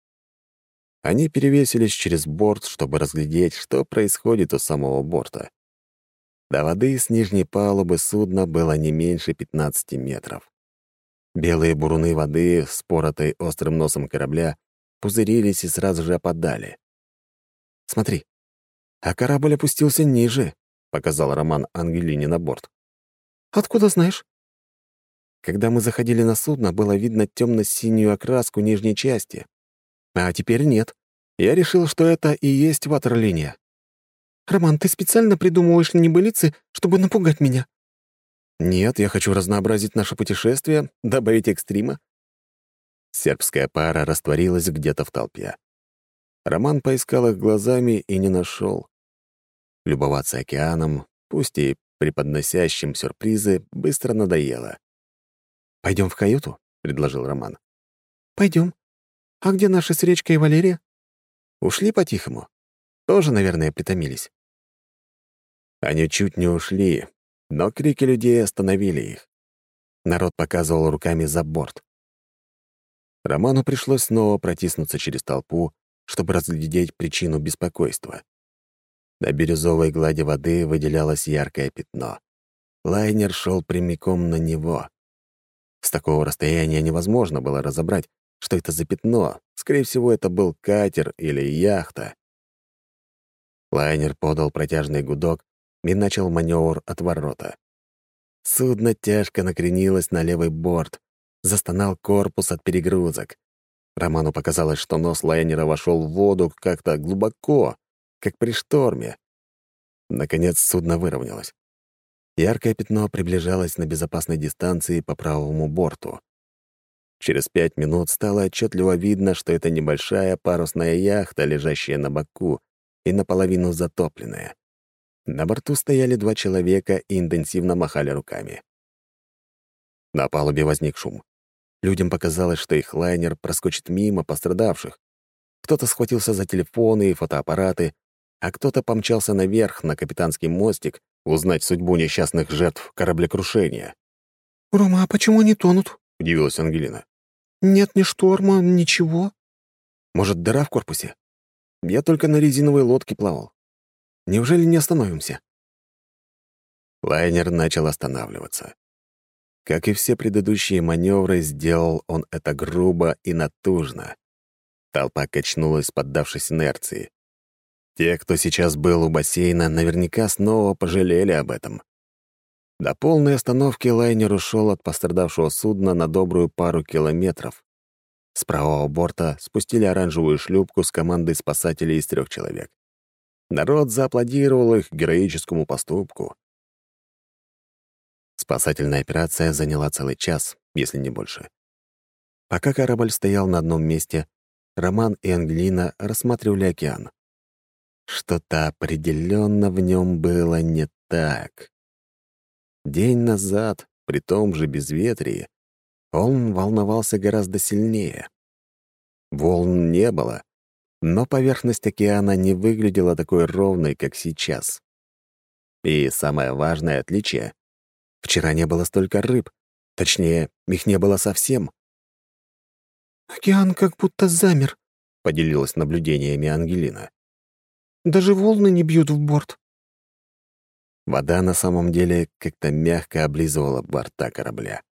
Они перевесились через борт, чтобы разглядеть, что происходит у самого борта. До воды с нижней палубы судна было не меньше 15 метров. Белые буруны воды, споротой острым носом корабля, пузырились и сразу же опадали. «Смотри, а корабль опустился ниже», показал Роман Ангелине на борт. «Откуда знаешь?» Когда мы заходили на судно, было видно темно-синюю окраску нижней части. А теперь нет. Я решил, что это и есть ватерлиния. «Роман, ты специально придумываешь небылицы, чтобы напугать меня?» Нет, я хочу разнообразить наше путешествие, добавить экстрима. Сербская пара растворилась где-то в толпе. Роман поискал их глазами и не нашел. Любоваться океаном, пусть и преподносящим сюрпризы, быстро надоело. «Пойдем в каюту?» — предложил Роман. «Пойдем. А где наши с Речкой и Валерия?» «Ушли по-тихому. Тоже, наверное, притомились». Они чуть не ушли, но крики людей остановили их. Народ показывал руками за борт. Роману пришлось снова протиснуться через толпу, чтобы разглядеть причину беспокойства. На бирюзовой глади воды выделялось яркое пятно. Лайнер шел прямиком на него. С такого расстояния невозможно было разобрать, что это за пятно. Скорее всего, это был катер или яхта. Лайнер подал протяжный гудок и начал маневр от ворота. Судно тяжко накренилось на левый борт, застонал корпус от перегрузок. Роману показалось, что нос лайнера вошел в воду как-то глубоко, как при шторме. Наконец судно выровнялось. Яркое пятно приближалось на безопасной дистанции по правому борту. Через 5 минут стало отчетливо видно, что это небольшая парусная яхта, лежащая на боку и наполовину затопленная. На борту стояли 2 человека и интенсивно махали руками. На палубе возник шум. Людям показалось, что их лайнер проскочит мимо пострадавших. Кто-то схватился за телефоны и фотоаппараты, а кто-то помчался наверх на капитанский мостик узнать судьбу несчастных жертв кораблекрушения. «Рома, а почему они тонут?» — удивилась Ангелина. «Нет ни шторма, ничего». «Может, дыра в корпусе? Я только на резиновой лодке плавал. Неужели не остановимся?» Лайнер начал останавливаться. Как и все предыдущие маневры, сделал он это грубо и натужно. Толпа качнулась, поддавшись инерции. Те, кто сейчас был у бассейна, наверняка снова пожалели об этом. До полной остановки лайнер ушел от пострадавшего судна на добрую пару километров. С правого борта спустили оранжевую шлюпку с командой спасателей из 3 человек. Народ зааплодировал их героическому поступку. Спасательная операция заняла целый час, если не больше. Пока корабль стоял на одном месте, Роман и Ангелина рассматривали океан. Что-то определенно в нем было не так. День назад, при том же безветрии, он волновался гораздо сильнее. Волн не было, но поверхность океана не выглядела такой ровной, как сейчас. И самое важное отличие — вчера не было столько рыб, точнее, их не было совсем. «Океан как будто замер», — поделилась наблюдениями Ангелина. «даже волны не бьют в борт». Вода на самом деле как-то мягко облизывала борта корабля.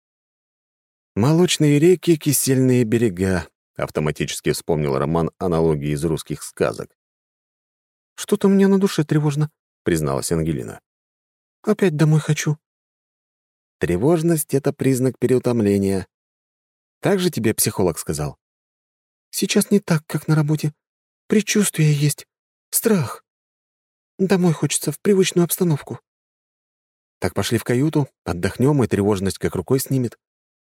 «Молочные реки, кисельные берега», — автоматически вспомнил Роман аналогии из русских сказок. «Что-то мне на душе тревожно», — призналась Ангелина. «Опять домой хочу». «Тревожность — это признак переутомления. Так же тебе психолог сказал?» «Сейчас не так, как на работе. Предчувствие есть. Страх. Домой хочется, в привычную обстановку». «Так пошли в каюту, отдохнем, и тревожность как рукой снимет».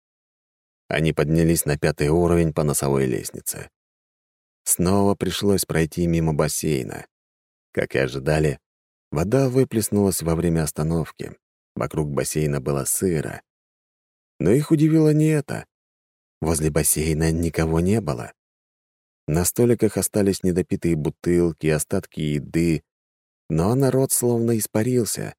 Они поднялись на 5-й уровень по носовой лестнице. Снова пришлось пройти мимо бассейна. Как и ожидали, вода выплеснулась во время остановки. Вокруг бассейна было сыро. Но их удивило не это. Возле бассейна никого не было. На столиках остались недопитые бутылки, остатки еды, но народ словно испарился.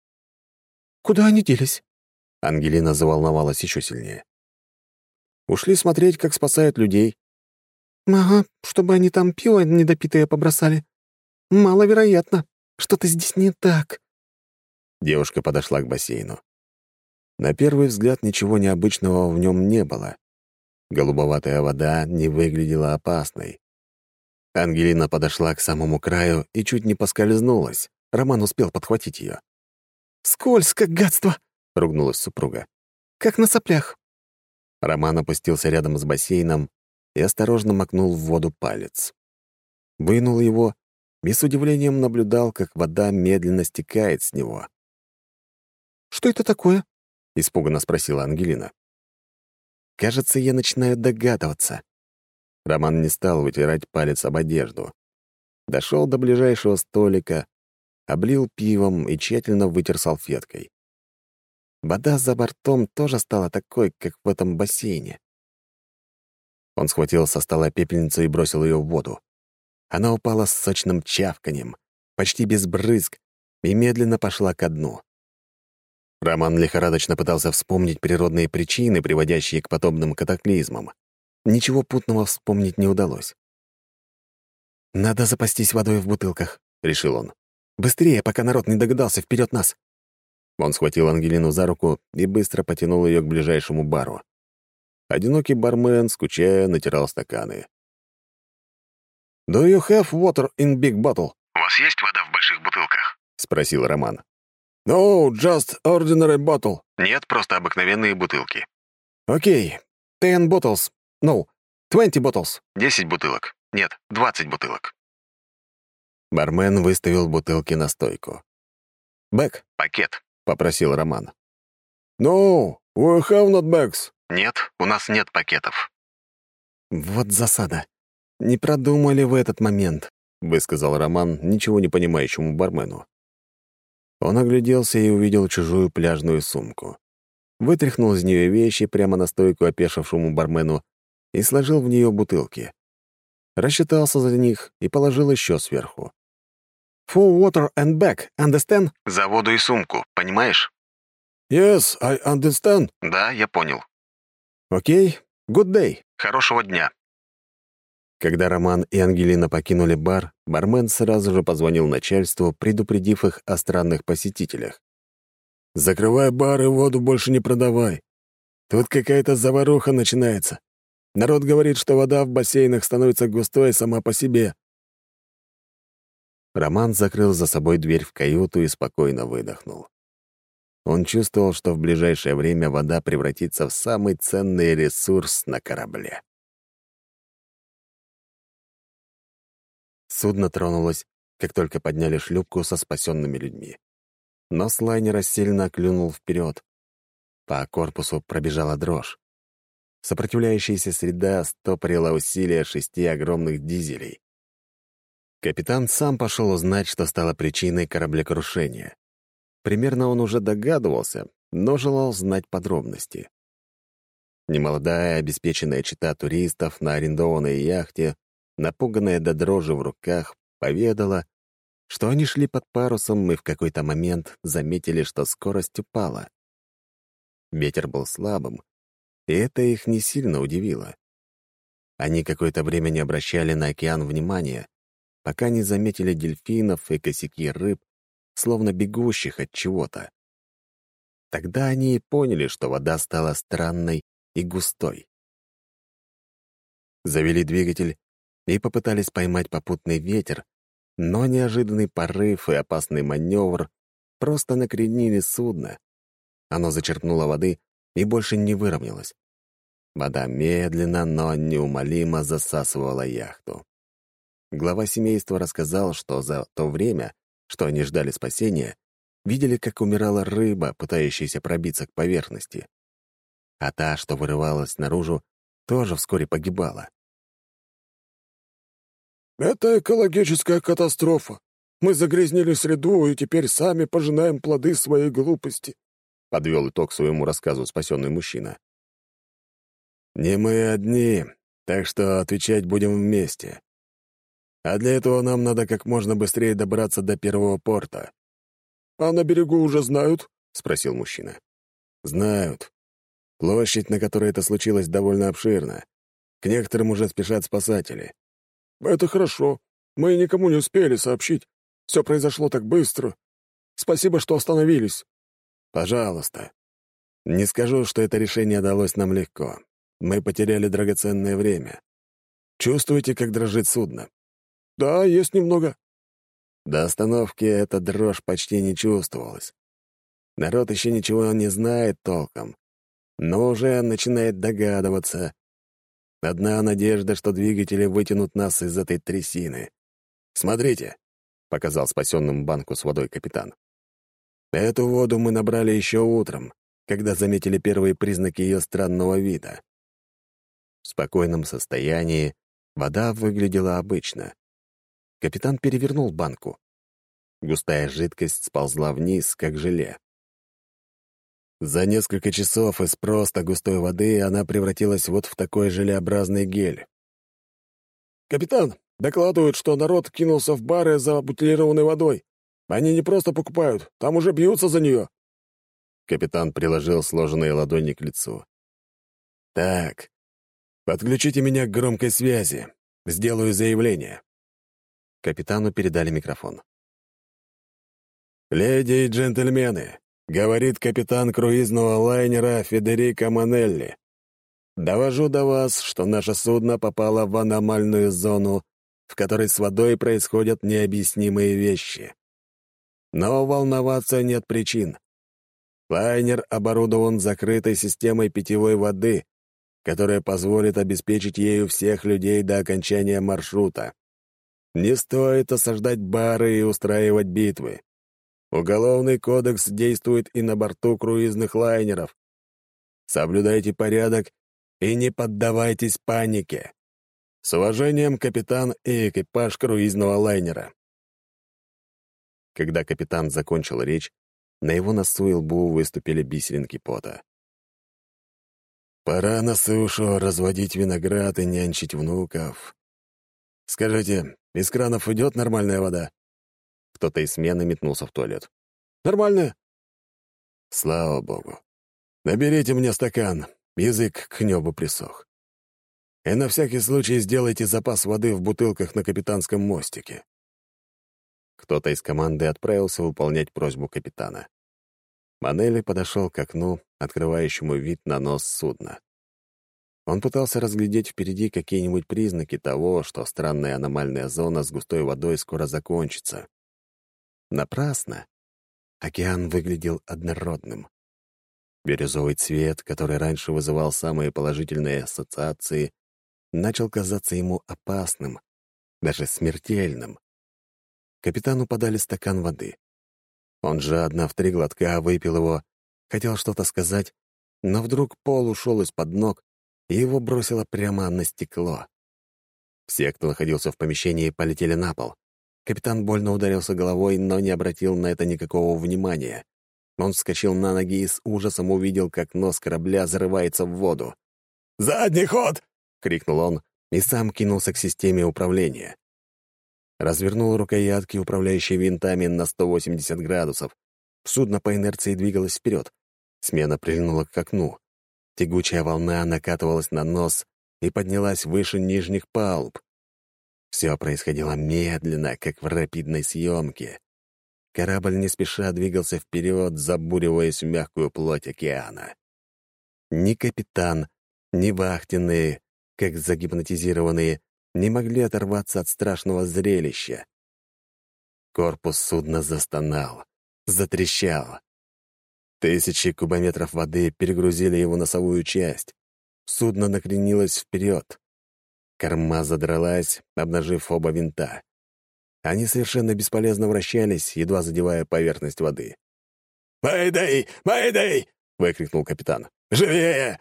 «Куда они делись?» Ангелина заволновалась еще сильнее. «Ушли смотреть, как спасают людей». «Ага, чтобы они там пиво недопитое побросали. Маловероятно. Что-то здесь не так». Девушка подошла к бассейну. На первый взгляд ничего необычного в нем не было. Голубоватая вода не выглядела опасной. Ангелина подошла к самому краю и чуть не поскользнулась. Роман успел подхватить ее. «Скользко, гадство!» — ругнулась супруга. «Как на соплях». Роман опустился рядом с бассейном и осторожно макнул в воду палец. Вынул его и с удивлением наблюдал, как вода медленно стекает с него. «Что это такое?» — испуганно спросила Ангелина. «Кажется, я начинаю догадываться». Роман не стал вытирать палец об одежду. Дошел до ближайшего столика, облил пивом и тщательно вытер салфеткой. Вода за бортом тоже стала такой, как в этом бассейне. Он схватил со стола пепельницу и бросил ее в воду. Она упала с сочным чавканьем, почти без брызг, и медленно пошла ко дну. Роман лихорадочно пытался вспомнить природные причины, приводящие к подобным катаклизмам. Ничего путного вспомнить не удалось. «Надо запастись водой в бутылках», — решил он. «Быстрее, пока народ не догадался вперед нас». Он схватил Ангелину за руку и быстро потянул ее к ближайшему бару. Одинокий бармен, скучая, натирал стаканы. «Do you have water in big bottle?» «У вас есть вода в больших бутылках?» — спросил Роман. «No, just ordinary bottle». «Нет, просто обыкновенные бутылки». «Окей. 10 bottles. No, 20 bottles». 10 бутылок. Нет, 20 бутылок. Бармен выставил бутылки на стойку. «Бэк», Пакет. — попросил Роман. «No, we have not bags». Нет, у нас нет пакетов. «Вот засада. Не продумали вы этот момент», — высказал Роман ничего не понимающему бармену. Он огляделся и увидел чужую пляжную сумку. Вытряхнул из нее вещи прямо на стойку опешившему бармену и сложил в нее бутылки. Рассчитался за них и положил еще сверху. «For water and back, understand?» За воду и сумку, понимаешь? «Yes, I understand». Да, я понял. «Окей, good day». Хорошего дня. Когда Роман и Ангелина покинули бар, бармен сразу же позвонил начальству, предупредив их о странных посетителях. «Закрывай бар и воду больше не продавай. Тут какая-то заваруха начинается. Народ говорит, что вода в бассейнах становится густой сама по себе». Роман закрыл за собой дверь в каюту и спокойно выдохнул. Он чувствовал, что в ближайшее время вода превратится в самый ценный ресурс на корабле. Судно тронулось, как только подняли шлюпку со спасенными людьми. Нос лайнера сильно клюнул вперед. По корпусу пробежала дрожь. Сопротивляющаяся среда стопорила усилия 6 огромных дизелей. Капитан сам пошел узнать, что стало причиной кораблекрушения. Примерно он уже догадывался, но желал знать подробности. Немолодая, обеспеченная чета туристов на арендованной яхте, напуганная до дрожи в руках, поведала, что они шли под парусом и в какой-то момент заметили, что скорость упала. Ветер был слабым, и это их не сильно удивило. Они какое-то время не обращали на океан внимания, пока не заметили дельфинов и косяки рыб, словно бегущих от чего-то. Тогда они и поняли, что вода стала странной и густой. Завели двигатель и попытались поймать попутный ветер, но неожиданный порыв и опасный маневр просто накренили судно. Оно зачерпнуло воды и больше не выровнялось. Вода медленно, но неумолимо засасывала яхту. Глава семейства рассказал, что за то время, что они ждали спасения, видели, как умирала рыба, пытающаяся пробиться к поверхности. А та, что вырывалась наружу, тоже вскоре погибала. «Это экологическая катастрофа. Мы загрязнили среду и теперь сами пожинаем плоды своей глупости», — подвел итог своему рассказу спасенный мужчина. «Не мы одни, так что отвечать будем вместе. А для этого нам надо как можно быстрее добраться до первого порта». «А на берегу уже знают?» — спросил мужчина. «Знают. Площадь, на которой это случилось, довольно обширна. К некоторым уже спешат спасатели». «Это хорошо. Мы никому не успели сообщить. Все произошло так быстро. Спасибо, что остановились». «Пожалуйста. Не скажу, что это решение далось нам легко. Мы потеряли драгоценное время. Чувствуете, как дрожит судно?» «Да, есть немного». До остановки эта дрожь почти не чувствовалась. Народ еще ничего не знает толком, но уже начинает догадываться. Одна надежда, что двигатели вытянут нас из этой трясины. «Смотрите», — показал спасенным банку с водой капитан. «Эту воду мы набрали еще утром, когда заметили первые признаки ее странного вида». В спокойном состоянии вода выглядела обычно. Капитан перевернул банку. Густая жидкость сползла вниз, как желе. За несколько часов из просто густой воды она превратилась вот в такой желеобразный гель. «Капитан, докладывают, что народ кинулся в бары за бутилированной водой. Они не просто покупают, там уже бьются за нее». Капитан приложил сложенные ладони к лицу. «Так, подключите меня к громкой связи. Сделаю заявление». Капитану передали микрофон. «Леди и джентльмены», — говорит капитан круизного лайнера Федерико Манелли. «Довожу до вас, что наше судно попало в аномальную зону, в которой с водой происходят необъяснимые вещи. Но волноваться нет причин. Лайнер оборудован закрытой системой питьевой воды, которая позволит обеспечить ею всех людей до окончания маршрута. Не стоит осаждать бары и устраивать битвы. Уголовный кодекс действует и на борту круизных лайнеров. Соблюдайте порядок и не поддавайтесь панике. С уважением, капитан и экипаж круизного лайнера». Когда капитан закончил речь, на его носу и лбу выступили бисеринки пота. «Пора на сушу разводить виноград и нянчить внуков. Скажите, из кранов идет нормальная вода?» Кто-то из смены метнулся в туалет. «Нормальная?» «Слава богу. Наберите мне стакан, язык к небу присох. И на всякий случай сделайте запас воды в бутылках на капитанском мостике». Кто-то из команды отправился выполнять просьбу капитана. Манелли подошел к окну, открывающему вид на нос судна. Он пытался разглядеть впереди какие-нибудь признаки того, что странная аномальная зона с густой водой скоро закончится. Напрасно. Океан выглядел однородным. Бирюзовый цвет, который раньше вызывал самые положительные ассоциации, начал казаться ему опасным, даже смертельным. Капитану подали стакан воды. Он жадно в 3 глотка выпил его, хотел что-то сказать, но вдруг пол ушел из-под ног, и его бросило прямо на стекло. Все, кто находился в помещении, полетели на пол. Капитан больно ударился головой, но не обратил на это никакого внимания. Он вскочил на ноги и с ужасом увидел, как нос корабля зарывается в воду. «Задний ход!» — крикнул он и сам кинулся к системе управления. Развернул рукоятки, управляющие винтами на 180 градусов. Судно по инерции двигалось вперед. Смена прильнула к окну. Тягучая волна накатывалась на нос и поднялась выше нижних палуб. Все происходило медленно, как в рапидной съемке. Корабль не спеша двигался вперед, забуриваясь в мягкую плоть океана. Ни капитан, ни вахтенные, как загипнотизированные, не могли оторваться от страшного зрелища. Корпус судна застонал, затрещал. Тысячи кубометров воды перегрузили его носовую часть. Судно накренилось вперед. Корма задралась, обнажив оба винта. Они совершенно бесполезно вращались, едва задевая поверхность воды. «Мэйдэй! Мэйдэй!» — выкрикнул капитан. «Живее!»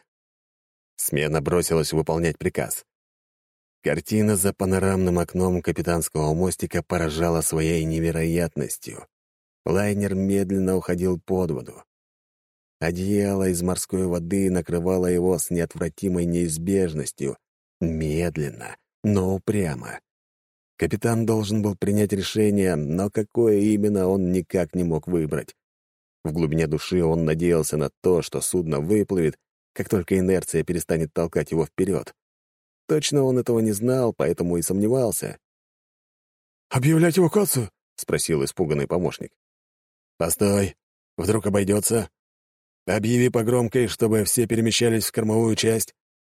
Смена бросилась выполнять приказ. Картина за панорамным окном капитанского мостика поражала своей невероятностью. Лайнер медленно уходил под воду. Одеяло из морской воды накрывало его с неотвратимой неизбежностью, медленно, но упрямо. Капитан должен был принять решение, но какое именно он никак не мог выбрать. В глубине души он надеялся на то, что судно выплывет, как только инерция перестанет толкать его вперед. Точно он этого не знал, поэтому и сомневался. «Объявлять эвакуацию?» — спросил испуганный помощник. «Постой, вдруг обойдется. Объяви по громкой, чтобы все перемещались в кормовую часть».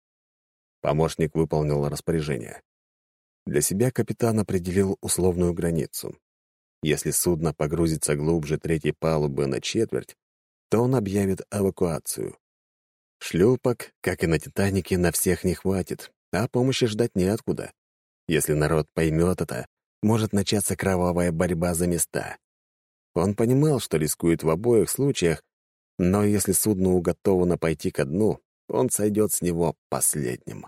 Помощник выполнил распоряжение. Для себя капитан определил условную границу. Если судно погрузится глубже третьей палубы на четверть, то он объявит эвакуацию. Шлюпок, как и на «Титанике», на всех не хватит, а помощи ждать неоткуда. Если народ поймет это, может начаться кровавая борьба за места. Он понимал, что рискует в обоих случаях, но если судно уготовано пойти ко дну, он сойдет с него последним.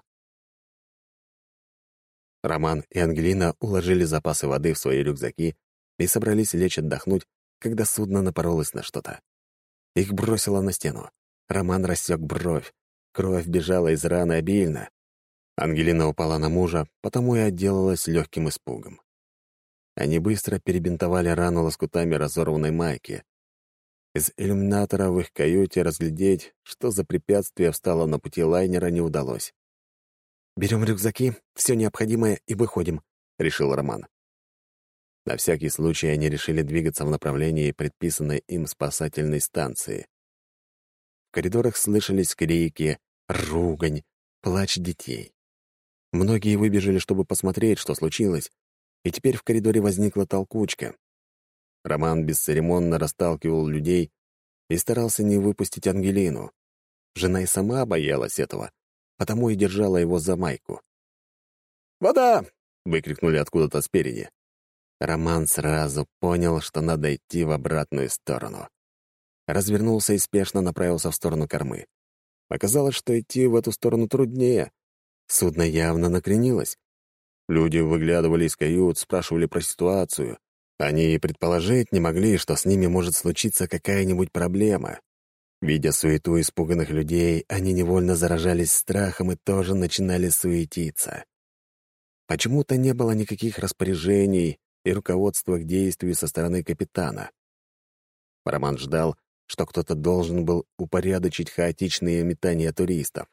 Роман и Ангелина уложили запасы воды в свои рюкзаки и собрались лечь отдохнуть, когда судно напоролось на что-то. Их бросило на стену. Роман рассек бровь. Кровь бежала из раны обильно. Ангелина упала на мужа, потому и отделалась легким испугом. Они быстро перебинтовали рану лоскутами разорванной майки. Из иллюминатора в их каюте разглядеть, что за препятствие встало на пути лайнера, не удалось. «Берем рюкзаки, все необходимое и выходим», — решил Роман. На всякий случай они решили двигаться в направлении предписанной им спасательной станции. В коридорах слышались крики, ругань, плач детей. Многие выбежали, чтобы посмотреть, что случилось, и теперь в коридоре возникла толкучка. Роман бесцеремонно расталкивал людей и старался не выпустить Ангелину. Жена и сама боялась этого, потому и держала его за майку. «Вода!» — выкрикнули откуда-то спереди. Роман сразу понял, что надо идти в обратную сторону. Развернулся и спешно направился в сторону кормы. Оказалось, что идти в эту сторону труднее. Судно явно накренилось. Люди выглядывали из кают, спрашивали про ситуацию. Они и предположить не могли, что с ними может случиться какая-нибудь проблема. Видя суету испуганных людей, они невольно заражались страхом и тоже начинали суетиться. Почему-то не было никаких распоряжений и руководства к действию со стороны капитана. Роман ждал, что кто-то должен был упорядочить хаотичные метания туристов.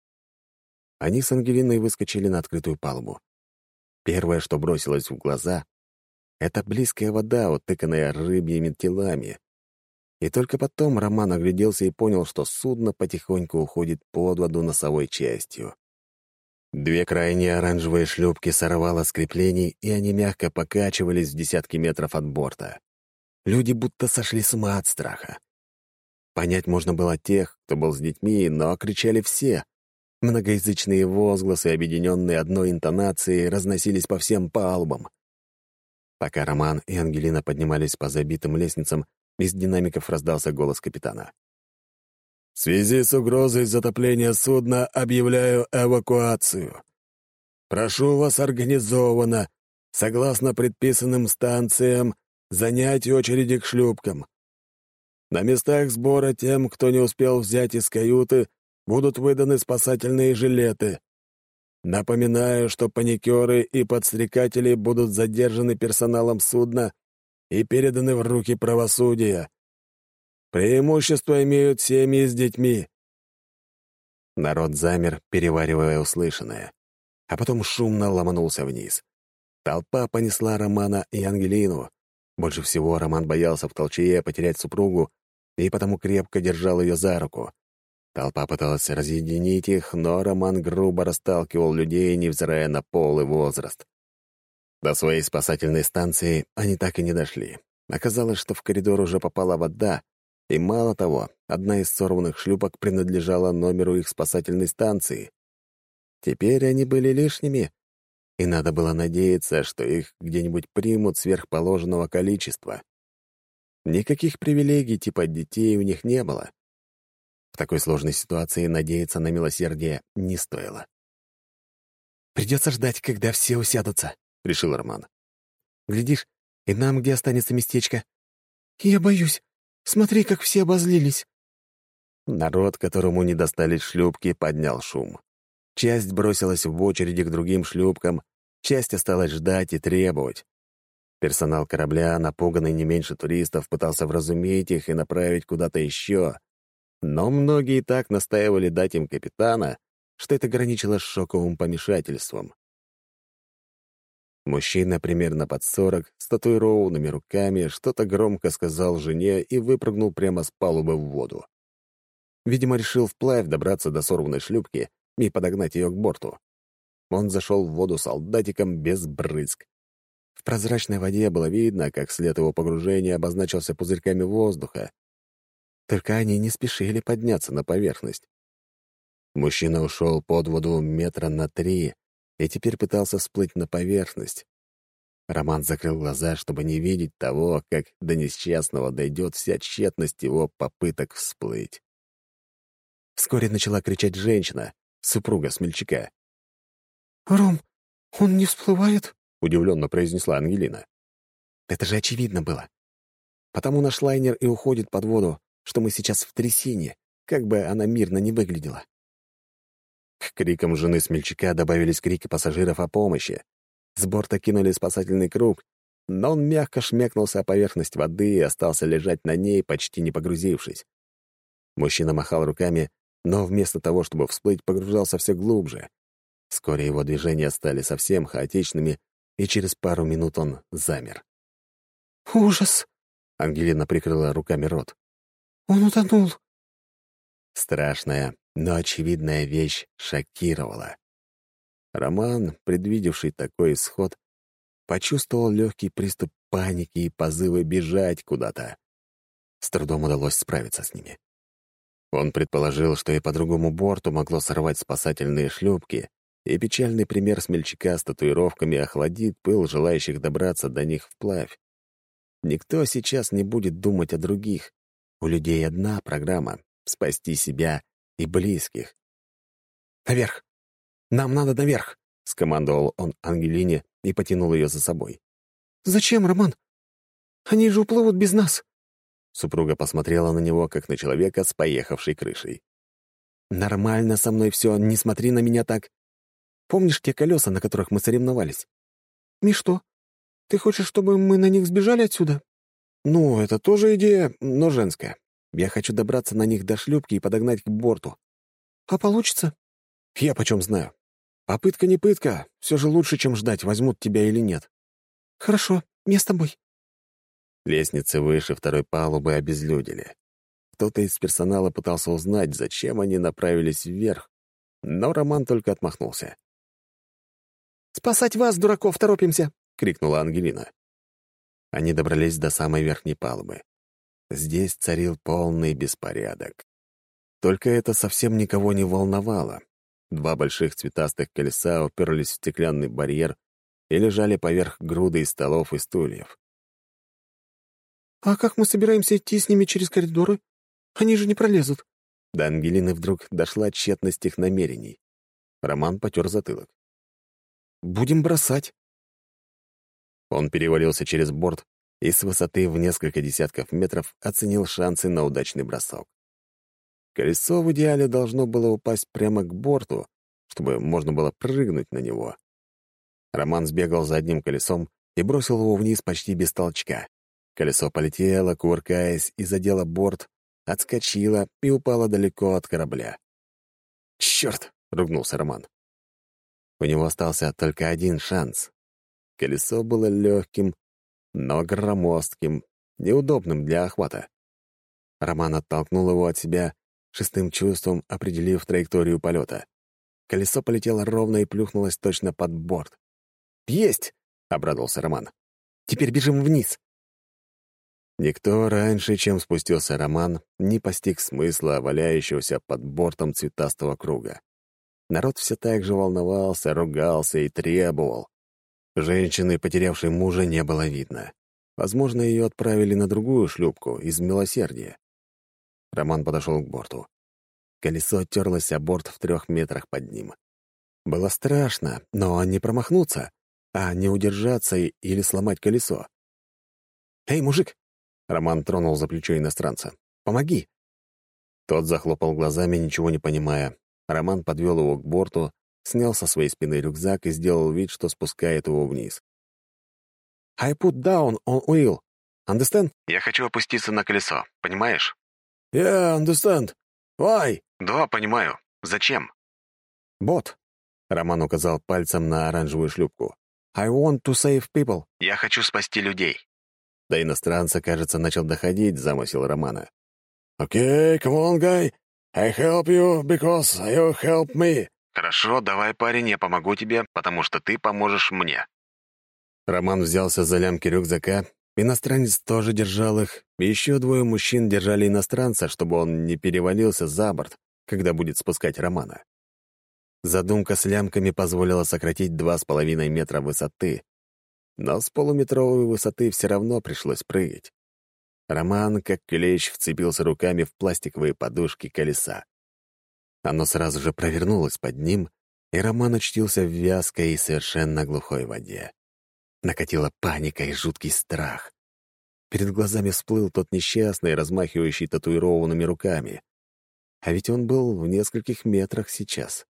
Они с Ангелиной выскочили на открытую палубу. Первое, что бросилось в глаза — это близкая вода, утыканная рыбьими телами. И только потом Роман огляделся и понял, что судно потихоньку уходит под воду носовой частью. Две крайние оранжевые шлюпки сорвало с креплений, и они мягко покачивались в десятки метров от борта. Люди будто сошли с ума от страха. Понять можно было тех, кто был с детьми, но кричали все. Многоязычные возгласы, объединенные одной интонацией, разносились по всем палубам. Пока Роман и Ангелина поднимались по забитым лестницам, из динамиков раздался голос капитана. «В связи с угрозой затопления судна объявляю эвакуацию. Прошу вас организованно, согласно предписанным станциям, занять очереди к шлюпкам. На местах сбора тем, кто не успел взять из каюты, будут выданы спасательные жилеты. Напоминаю, что паникеры и подстрекатели будут задержаны персоналом судна и переданы в руки правосудия. Преимущество имеют семьи с детьми». Народ замер, переваривая услышанное, а потом шумно ломанулся вниз. Толпа понесла Романа и Ангелину. Больше всего Роман боялся в толчее потерять супругу и потому крепко держал ее за руку. Толпа пыталась разъединить их, но Роман грубо расталкивал людей, невзирая на пол и возраст. До своей спасательной станции они так и не дошли. Оказалось, что в коридор уже попала вода, и мало того, одна из сорванных шлюпок принадлежала номеру их спасательной станции. Теперь они были лишними, и надо было надеяться, что их где-нибудь примут сверхположенного количества. Никаких привилегий типа детей у них не было. В такой сложной ситуации надеяться на милосердие не стоило. «Придется ждать, когда все усядутся», — решил Роман. «Глядишь, и нам где останется местечко». «Я боюсь. Смотри, как все обозлились». Народ, которому не достались шлюпки, поднял шум. Часть бросилась в очереди к другим шлюпкам, часть осталась ждать и требовать. Персонал корабля, напуганный не меньше туристов, пытался вразумить их и направить куда-то еще. Но многие так настаивали дать им капитана, что это граничило с шоковым помешательством. Мужчина примерно под 40, с татуированными руками, что-то громко сказал жене и выпрыгнул прямо с палубы в воду. Видимо, решил вплавь добраться до сорванной шлюпки и подогнать ее к борту. Он зашел в воду солдатиком без брызг. В прозрачной воде было видно, как след его погружения обозначился пузырьками воздуха. Только они не спешили подняться на поверхность. Мужчина ушел под воду метра на 3 и теперь пытался всплыть на поверхность. Роман закрыл глаза, чтобы не видеть того, как до несчастного дойдет вся тщетность его попыток всплыть. Вскоре начала кричать женщина, супруга смельчака. «Ром, он не всплывает?» — удивленно произнесла Ангелина. «Это же очевидно было. Потому наш лайнер и уходит под воду, что мы сейчас в трясине, как бы она мирно не выглядела». К крикам жены смельчака добавились крики пассажиров о помощи. С борта кинули спасательный круг, но он мягко шмякнулся о поверхность воды и остался лежать на ней, почти не погрузившись. Мужчина махал руками, но вместо того, чтобы всплыть, погружался все глубже. Вскоре его движения стали совсем хаотичными, и через пару минут он замер. «Ужас!» — Ангелина прикрыла руками рот. «Он утонул!» Страшная, но очевидная вещь шокировала. Роман, предвидевший такой исход, почувствовал легкий приступ паники и позывы бежать куда-то. С трудом удалось справиться с ними. Он предположил, что и по другому борту могло сорвать спасательные шлюпки, и печальный пример смельчака с татуировками охладит пыл желающих добраться до них вплавь. Никто сейчас не будет думать о других. У людей одна программа — спасти себя и близких. «Наверх! Нам надо наверх!» — скомандовал он Ангелине и потянул ее за собой. «Зачем, Роман? Они же уплывут без нас!» Супруга посмотрела на него, как на человека с поехавшей крышей. «Нормально со мной все, не смотри на меня так. Помнишь те колеса, на которых мы соревновались?» «И что? Ты хочешь, чтобы мы на них сбежали отсюда?» «Ну, это тоже идея, но женская. Я хочу добраться на них до шлюпки и подогнать к борту». «А получится?» «Я почем знаю. Попытка не пытка. Все же лучше, чем ждать, возьмут тебя или нет». «Хорошо, я с тобой». Лестницы выше второй палубы обезлюдили. Кто-то из персонала пытался узнать, зачем они направились вверх, но Роман только отмахнулся. «Спасать вас, дураков, торопимся!» — крикнула Ангелина. Они добрались до самой верхней палубы. Здесь царил полный беспорядок. Только это совсем никого не волновало. 2 больших цветастых колеса уперлись в стеклянный барьер и лежали поверх груды из столов и стульев. «А как мы собираемся идти с ними через коридоры? Они же не пролезут». До Ангелины вдруг дошла тщетность их намерений. Роман потер затылок. «Будем бросать». Он перевалился через борт и с высоты в несколько десятков метров оценил шансы на удачный бросок. Колесо в идеале должно было упасть прямо к борту, чтобы можно было прыгнуть на него. Роман сбегал за одним колесом и бросил его вниз почти без толчка. Колесо полетело, кувыркаясь, и задело борт, отскочило и упало далеко от корабля. «Черт!» — ругнулся Роман. У него остался только один шанс. Колесо было легким, но громоздким, неудобным для охвата. Роман оттолкнул его от себя, шестым чувством определив траекторию полета. Колесо полетело ровно и плюхнулось точно под борт. «Есть!» — обрадовался Роман. «Теперь бежим вниз!» Никто раньше, чем спустился Роман, не постиг смысла валяющегося под бортом цветастого круга. Народ все так же волновался, ругался и требовал. Женщины, потерявшей мужа, не было видно. Возможно, ее отправили на другую шлюпку из милосердия. Роман подошел к борту. Колесо терлось о борт в 3 метрах под ним. Было страшно, но не промахнуться, а не удержаться или сломать колесо. «Эй, мужик!» — Роман тронул за плечо иностранца. «Помоги!» Тот захлопал глазами, ничего не понимая. Роман подвел его к борту, снял со своей спины рюкзак и сделал вид, что спускает его вниз. «I put down on wheel. Understand?» Я хочу опуститься на колесо, понимаешь? «Yeah, understand. Why?» Да, понимаю. Зачем? «Бот!» — Роман указал пальцем на оранжевую шлюпку. «I want to save people». Я хочу спасти людей. До иностранца, кажется, начал доходить замысел Романа. «Okay, come on, guy. I help you because you help me». Хорошо, давай, парень, я помогу тебе, потому что ты поможешь мне. Роман взялся за лямки рюкзака, иностранец тоже держал их, и еще двое мужчин держали иностранца, чтобы он не перевалился за борт, когда будет спускать Романа. Задумка с лямками позволила сократить 2,5 метра высоты, но с полуметровой высоты все равно пришлось прыгать. Роман, как клещ, вцепился руками в пластиковые подушки колеса. Оно сразу же провернулось под ним, и Роман очутился в вязкой и совершенно глухой воде. Накатила паника и жуткий страх. Перед глазами всплыл тот несчастный, размахивающий татуированными руками. А ведь он был в нескольких метрах сейчас.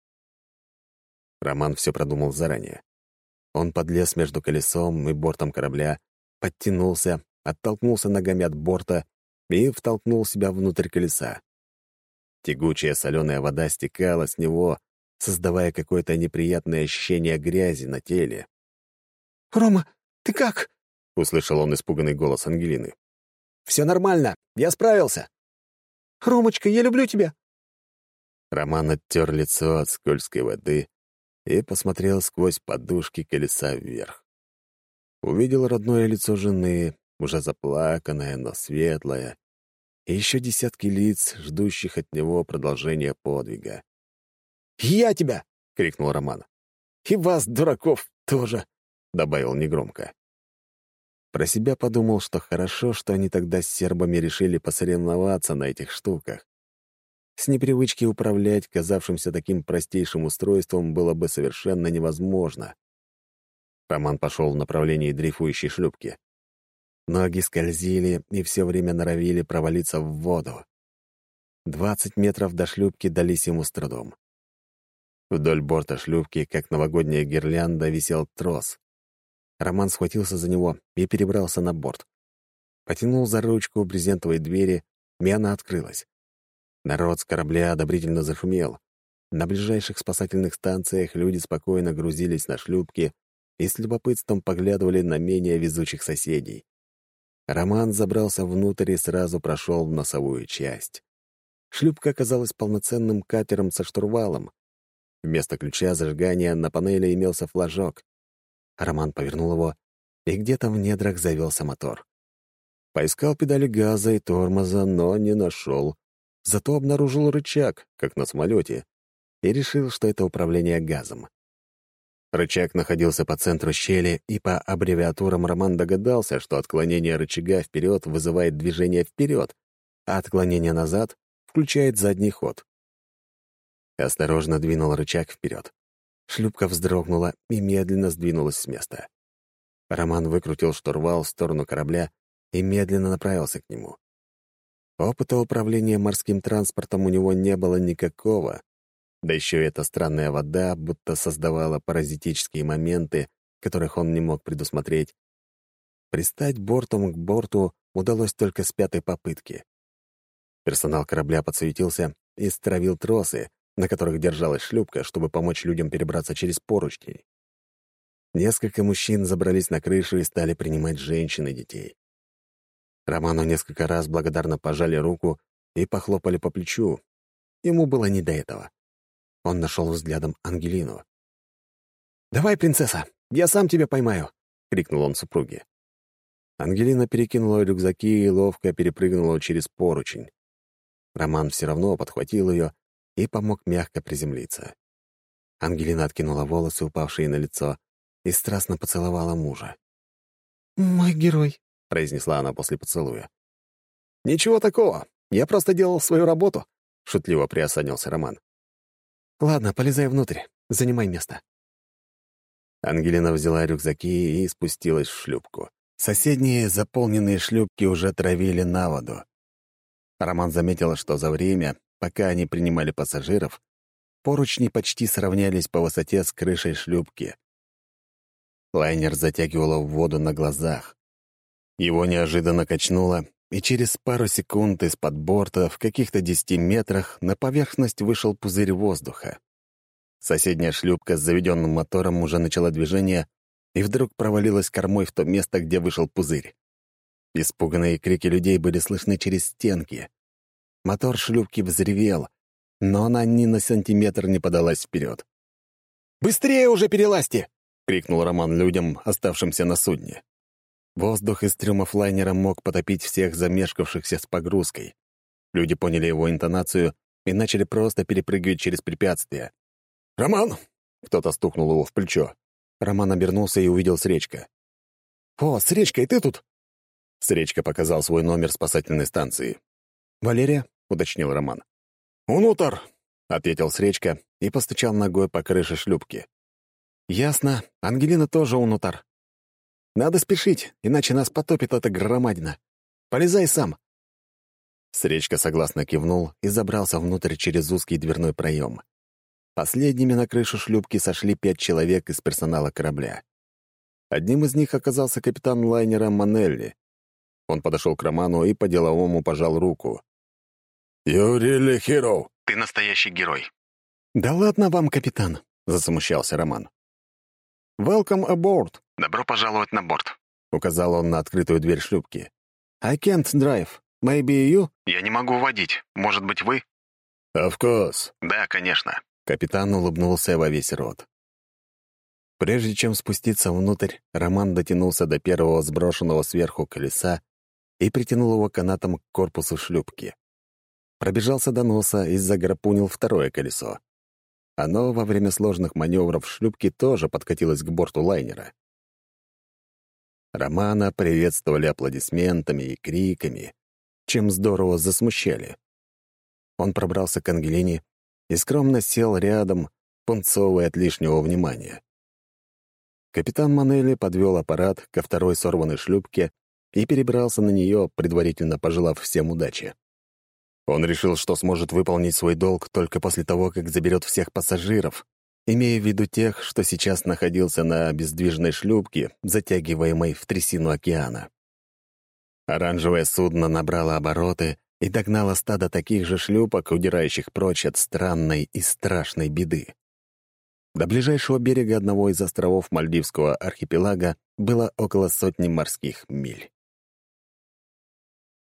Роман все продумал заранее. Он подлез между колесом и бортом корабля, подтянулся, оттолкнулся ногами от борта и втолкнул себя внутрь колеса. Тягучая соленая вода стекала с него, создавая какое-то неприятное ощущение грязи на теле. «Рома, ты как?» — услышал он испуганный голос Ангелины. «Все нормально, я справился». «Ромочка, я люблю тебя!» Роман оттер лицо от скользкой воды и посмотрел сквозь подушки колеса вверх. Увидел родное лицо жены, уже заплаканное, но светлое, и еще десятки лиц, ждущих от него продолжения подвига. «Я тебя!» — крикнул Роман. «И вас, дураков, тоже!» — добавил негромко. Про себя подумал, что хорошо, что они тогда с сербами решили посоревноваться на этих штуках. С непривычки управлять казавшимся таким простейшим устройством было бы совершенно невозможно. Роман пошел в направлении дрейфующей шлюпки. Ноги скользили и все время норовили провалиться в воду. 20 метров до шлюпки дались ему с трудом. Вдоль борта шлюпки, как новогодняя гирлянда, висел трос. Роман схватился за него и перебрался на борт. Потянул за ручку брезентовой двери, и она открылась. Народ с корабля одобрительно зашумел. На ближайших спасательных станциях люди спокойно грузились на шлюпки и с любопытством поглядывали на менее везучих соседей. Роман забрался внутрь и сразу прошел в носовую часть. Шлюпка оказалась полноценным катером со штурвалом. Вместо ключа зажигания на панели имелся флажок. Роман повернул его, и где-то в недрах завелся мотор. Поискал педали газа и тормоза, но не нашел. Зато обнаружил рычаг, как на самолете, и решил, что это управление газом. Рычаг находился по центру щели, и по аббревиатурам Роман догадался, что отклонение рычага вперед вызывает движение вперед, а отклонение назад включает задний ход. Осторожно двинул рычаг вперед. Шлюпка вздрогнула и медленно сдвинулась с места. Роман выкрутил штурвал в сторону корабля и медленно направился к нему. Опыта управления морским транспортом у него не было никакого, да еще и эта странная вода будто создавала паразитические моменты, которых он не мог предусмотреть. Пристать бортом к борту удалось только с 5-й попытки. Персонал корабля подсуетился и стравил тросы, на которых держалась шлюпка, чтобы помочь людям перебраться через поручни. Несколько мужчин забрались на крышу и стали принимать женщин и детей. Роману несколько раз благодарно пожали руку и похлопали по плечу. Ему было не до этого. Он нашел взглядом Ангелину. «Давай, принцесса, я сам тебя поймаю!» — крикнул он супруге. Ангелина перекинула рюкзаки и ловко перепрыгнула через поручень. Роман все равно подхватил ее и помог мягко приземлиться. Ангелина откинула волосы, упавшие на лицо, и страстно поцеловала мужа. «Мой герой», — произнесла она после поцелуя. «Ничего такого, я просто делал свою работу», — шутливо приосанился Роман. «Ладно, полезай внутрь, занимай место». Ангелина взяла рюкзаки и спустилась в шлюпку. Соседние заполненные шлюпки уже травили на воду. Роман заметил, что за время, пока они принимали пассажиров, поручни почти сравнялись по высоте с крышей шлюпки. Лайнер затягивало в воду на глазах. Его неожиданно качнуло, и через пару секунд из-под борта в каких-то 10 метрах на поверхность вышел пузырь воздуха. Соседняя шлюпка с заведенным мотором уже начала движение и вдруг провалилась кормой в то место, где вышел пузырь. Испуганные крики людей были слышны через стенки. Мотор шлюпки взревел, но она ни на сантиметр не подалась вперед. «Быстрее уже перелазьте!» — крикнул Роман людям, оставшимся на судне. Воздух из трюмов лайнера мог потопить всех замешкавшихся с погрузкой. Люди поняли его интонацию и начали просто перепрыгивать через препятствия. «Роман!» — кто-то стукнул его в плечо. Роман обернулся и увидел Сречка. «О, Сречка, и ты тут?» Сречка показал свой номер спасательной станции. «Валерия?» — уточнил Роман. «Унутар!» — ответил Сречка и постучал ногой по крыше шлюпки. «Ясно. Ангелина тоже унутар. Надо спешить, иначе нас потопит эта громадина. Полезай сам». Сречка согласно кивнул и забрался внутрь через узкий дверной проем. Последними на крышу шлюпки сошли 5 человек из персонала корабля. Одним из них оказался капитан лайнера Манелли. Он подошел к Роману и по-деловому пожал руку. «You really hero!» Ты настоящий герой. «Да ладно вам, капитан», — засмущался Роман. «Welcome aboard», Добро пожаловать на борт. — указал он на открытую дверь шлюпки. «I can't drive. Maybe you?» Я не могу водить. Может быть, вы? «Of course!» Да, конечно. Капитан улыбнулся во весь рот. Прежде чем спуститься внутрь, Роман дотянулся до первого сброшенного сверху колеса и притянул его канатом к корпусу шлюпки. Пробежался до носа и заграпунил второе колесо. Оно во время сложных маневров шлюпки тоже подкатилось к борту лайнера. Романа приветствовали аплодисментами и криками, чем здорово засмущали. Он пробрался к Ангелине и скромно сел рядом, пунцовый от лишнего внимания. Капитан Манелли подвел аппарат ко второй сорванной шлюпке и перебрался на нее, предварительно пожелав всем удачи. Он решил, что сможет выполнить свой долг только после того, как заберет всех пассажиров, имея в виду тех, что сейчас находился на бездвижной шлюпке, затягиваемой в трясину океана. Оранжевое судно набрало обороты и догнало стадо таких же шлюпок, удирающих прочь от странной и страшной беды. До ближайшего берега одного из островов Мальдивского архипелага было около 100 морских миль.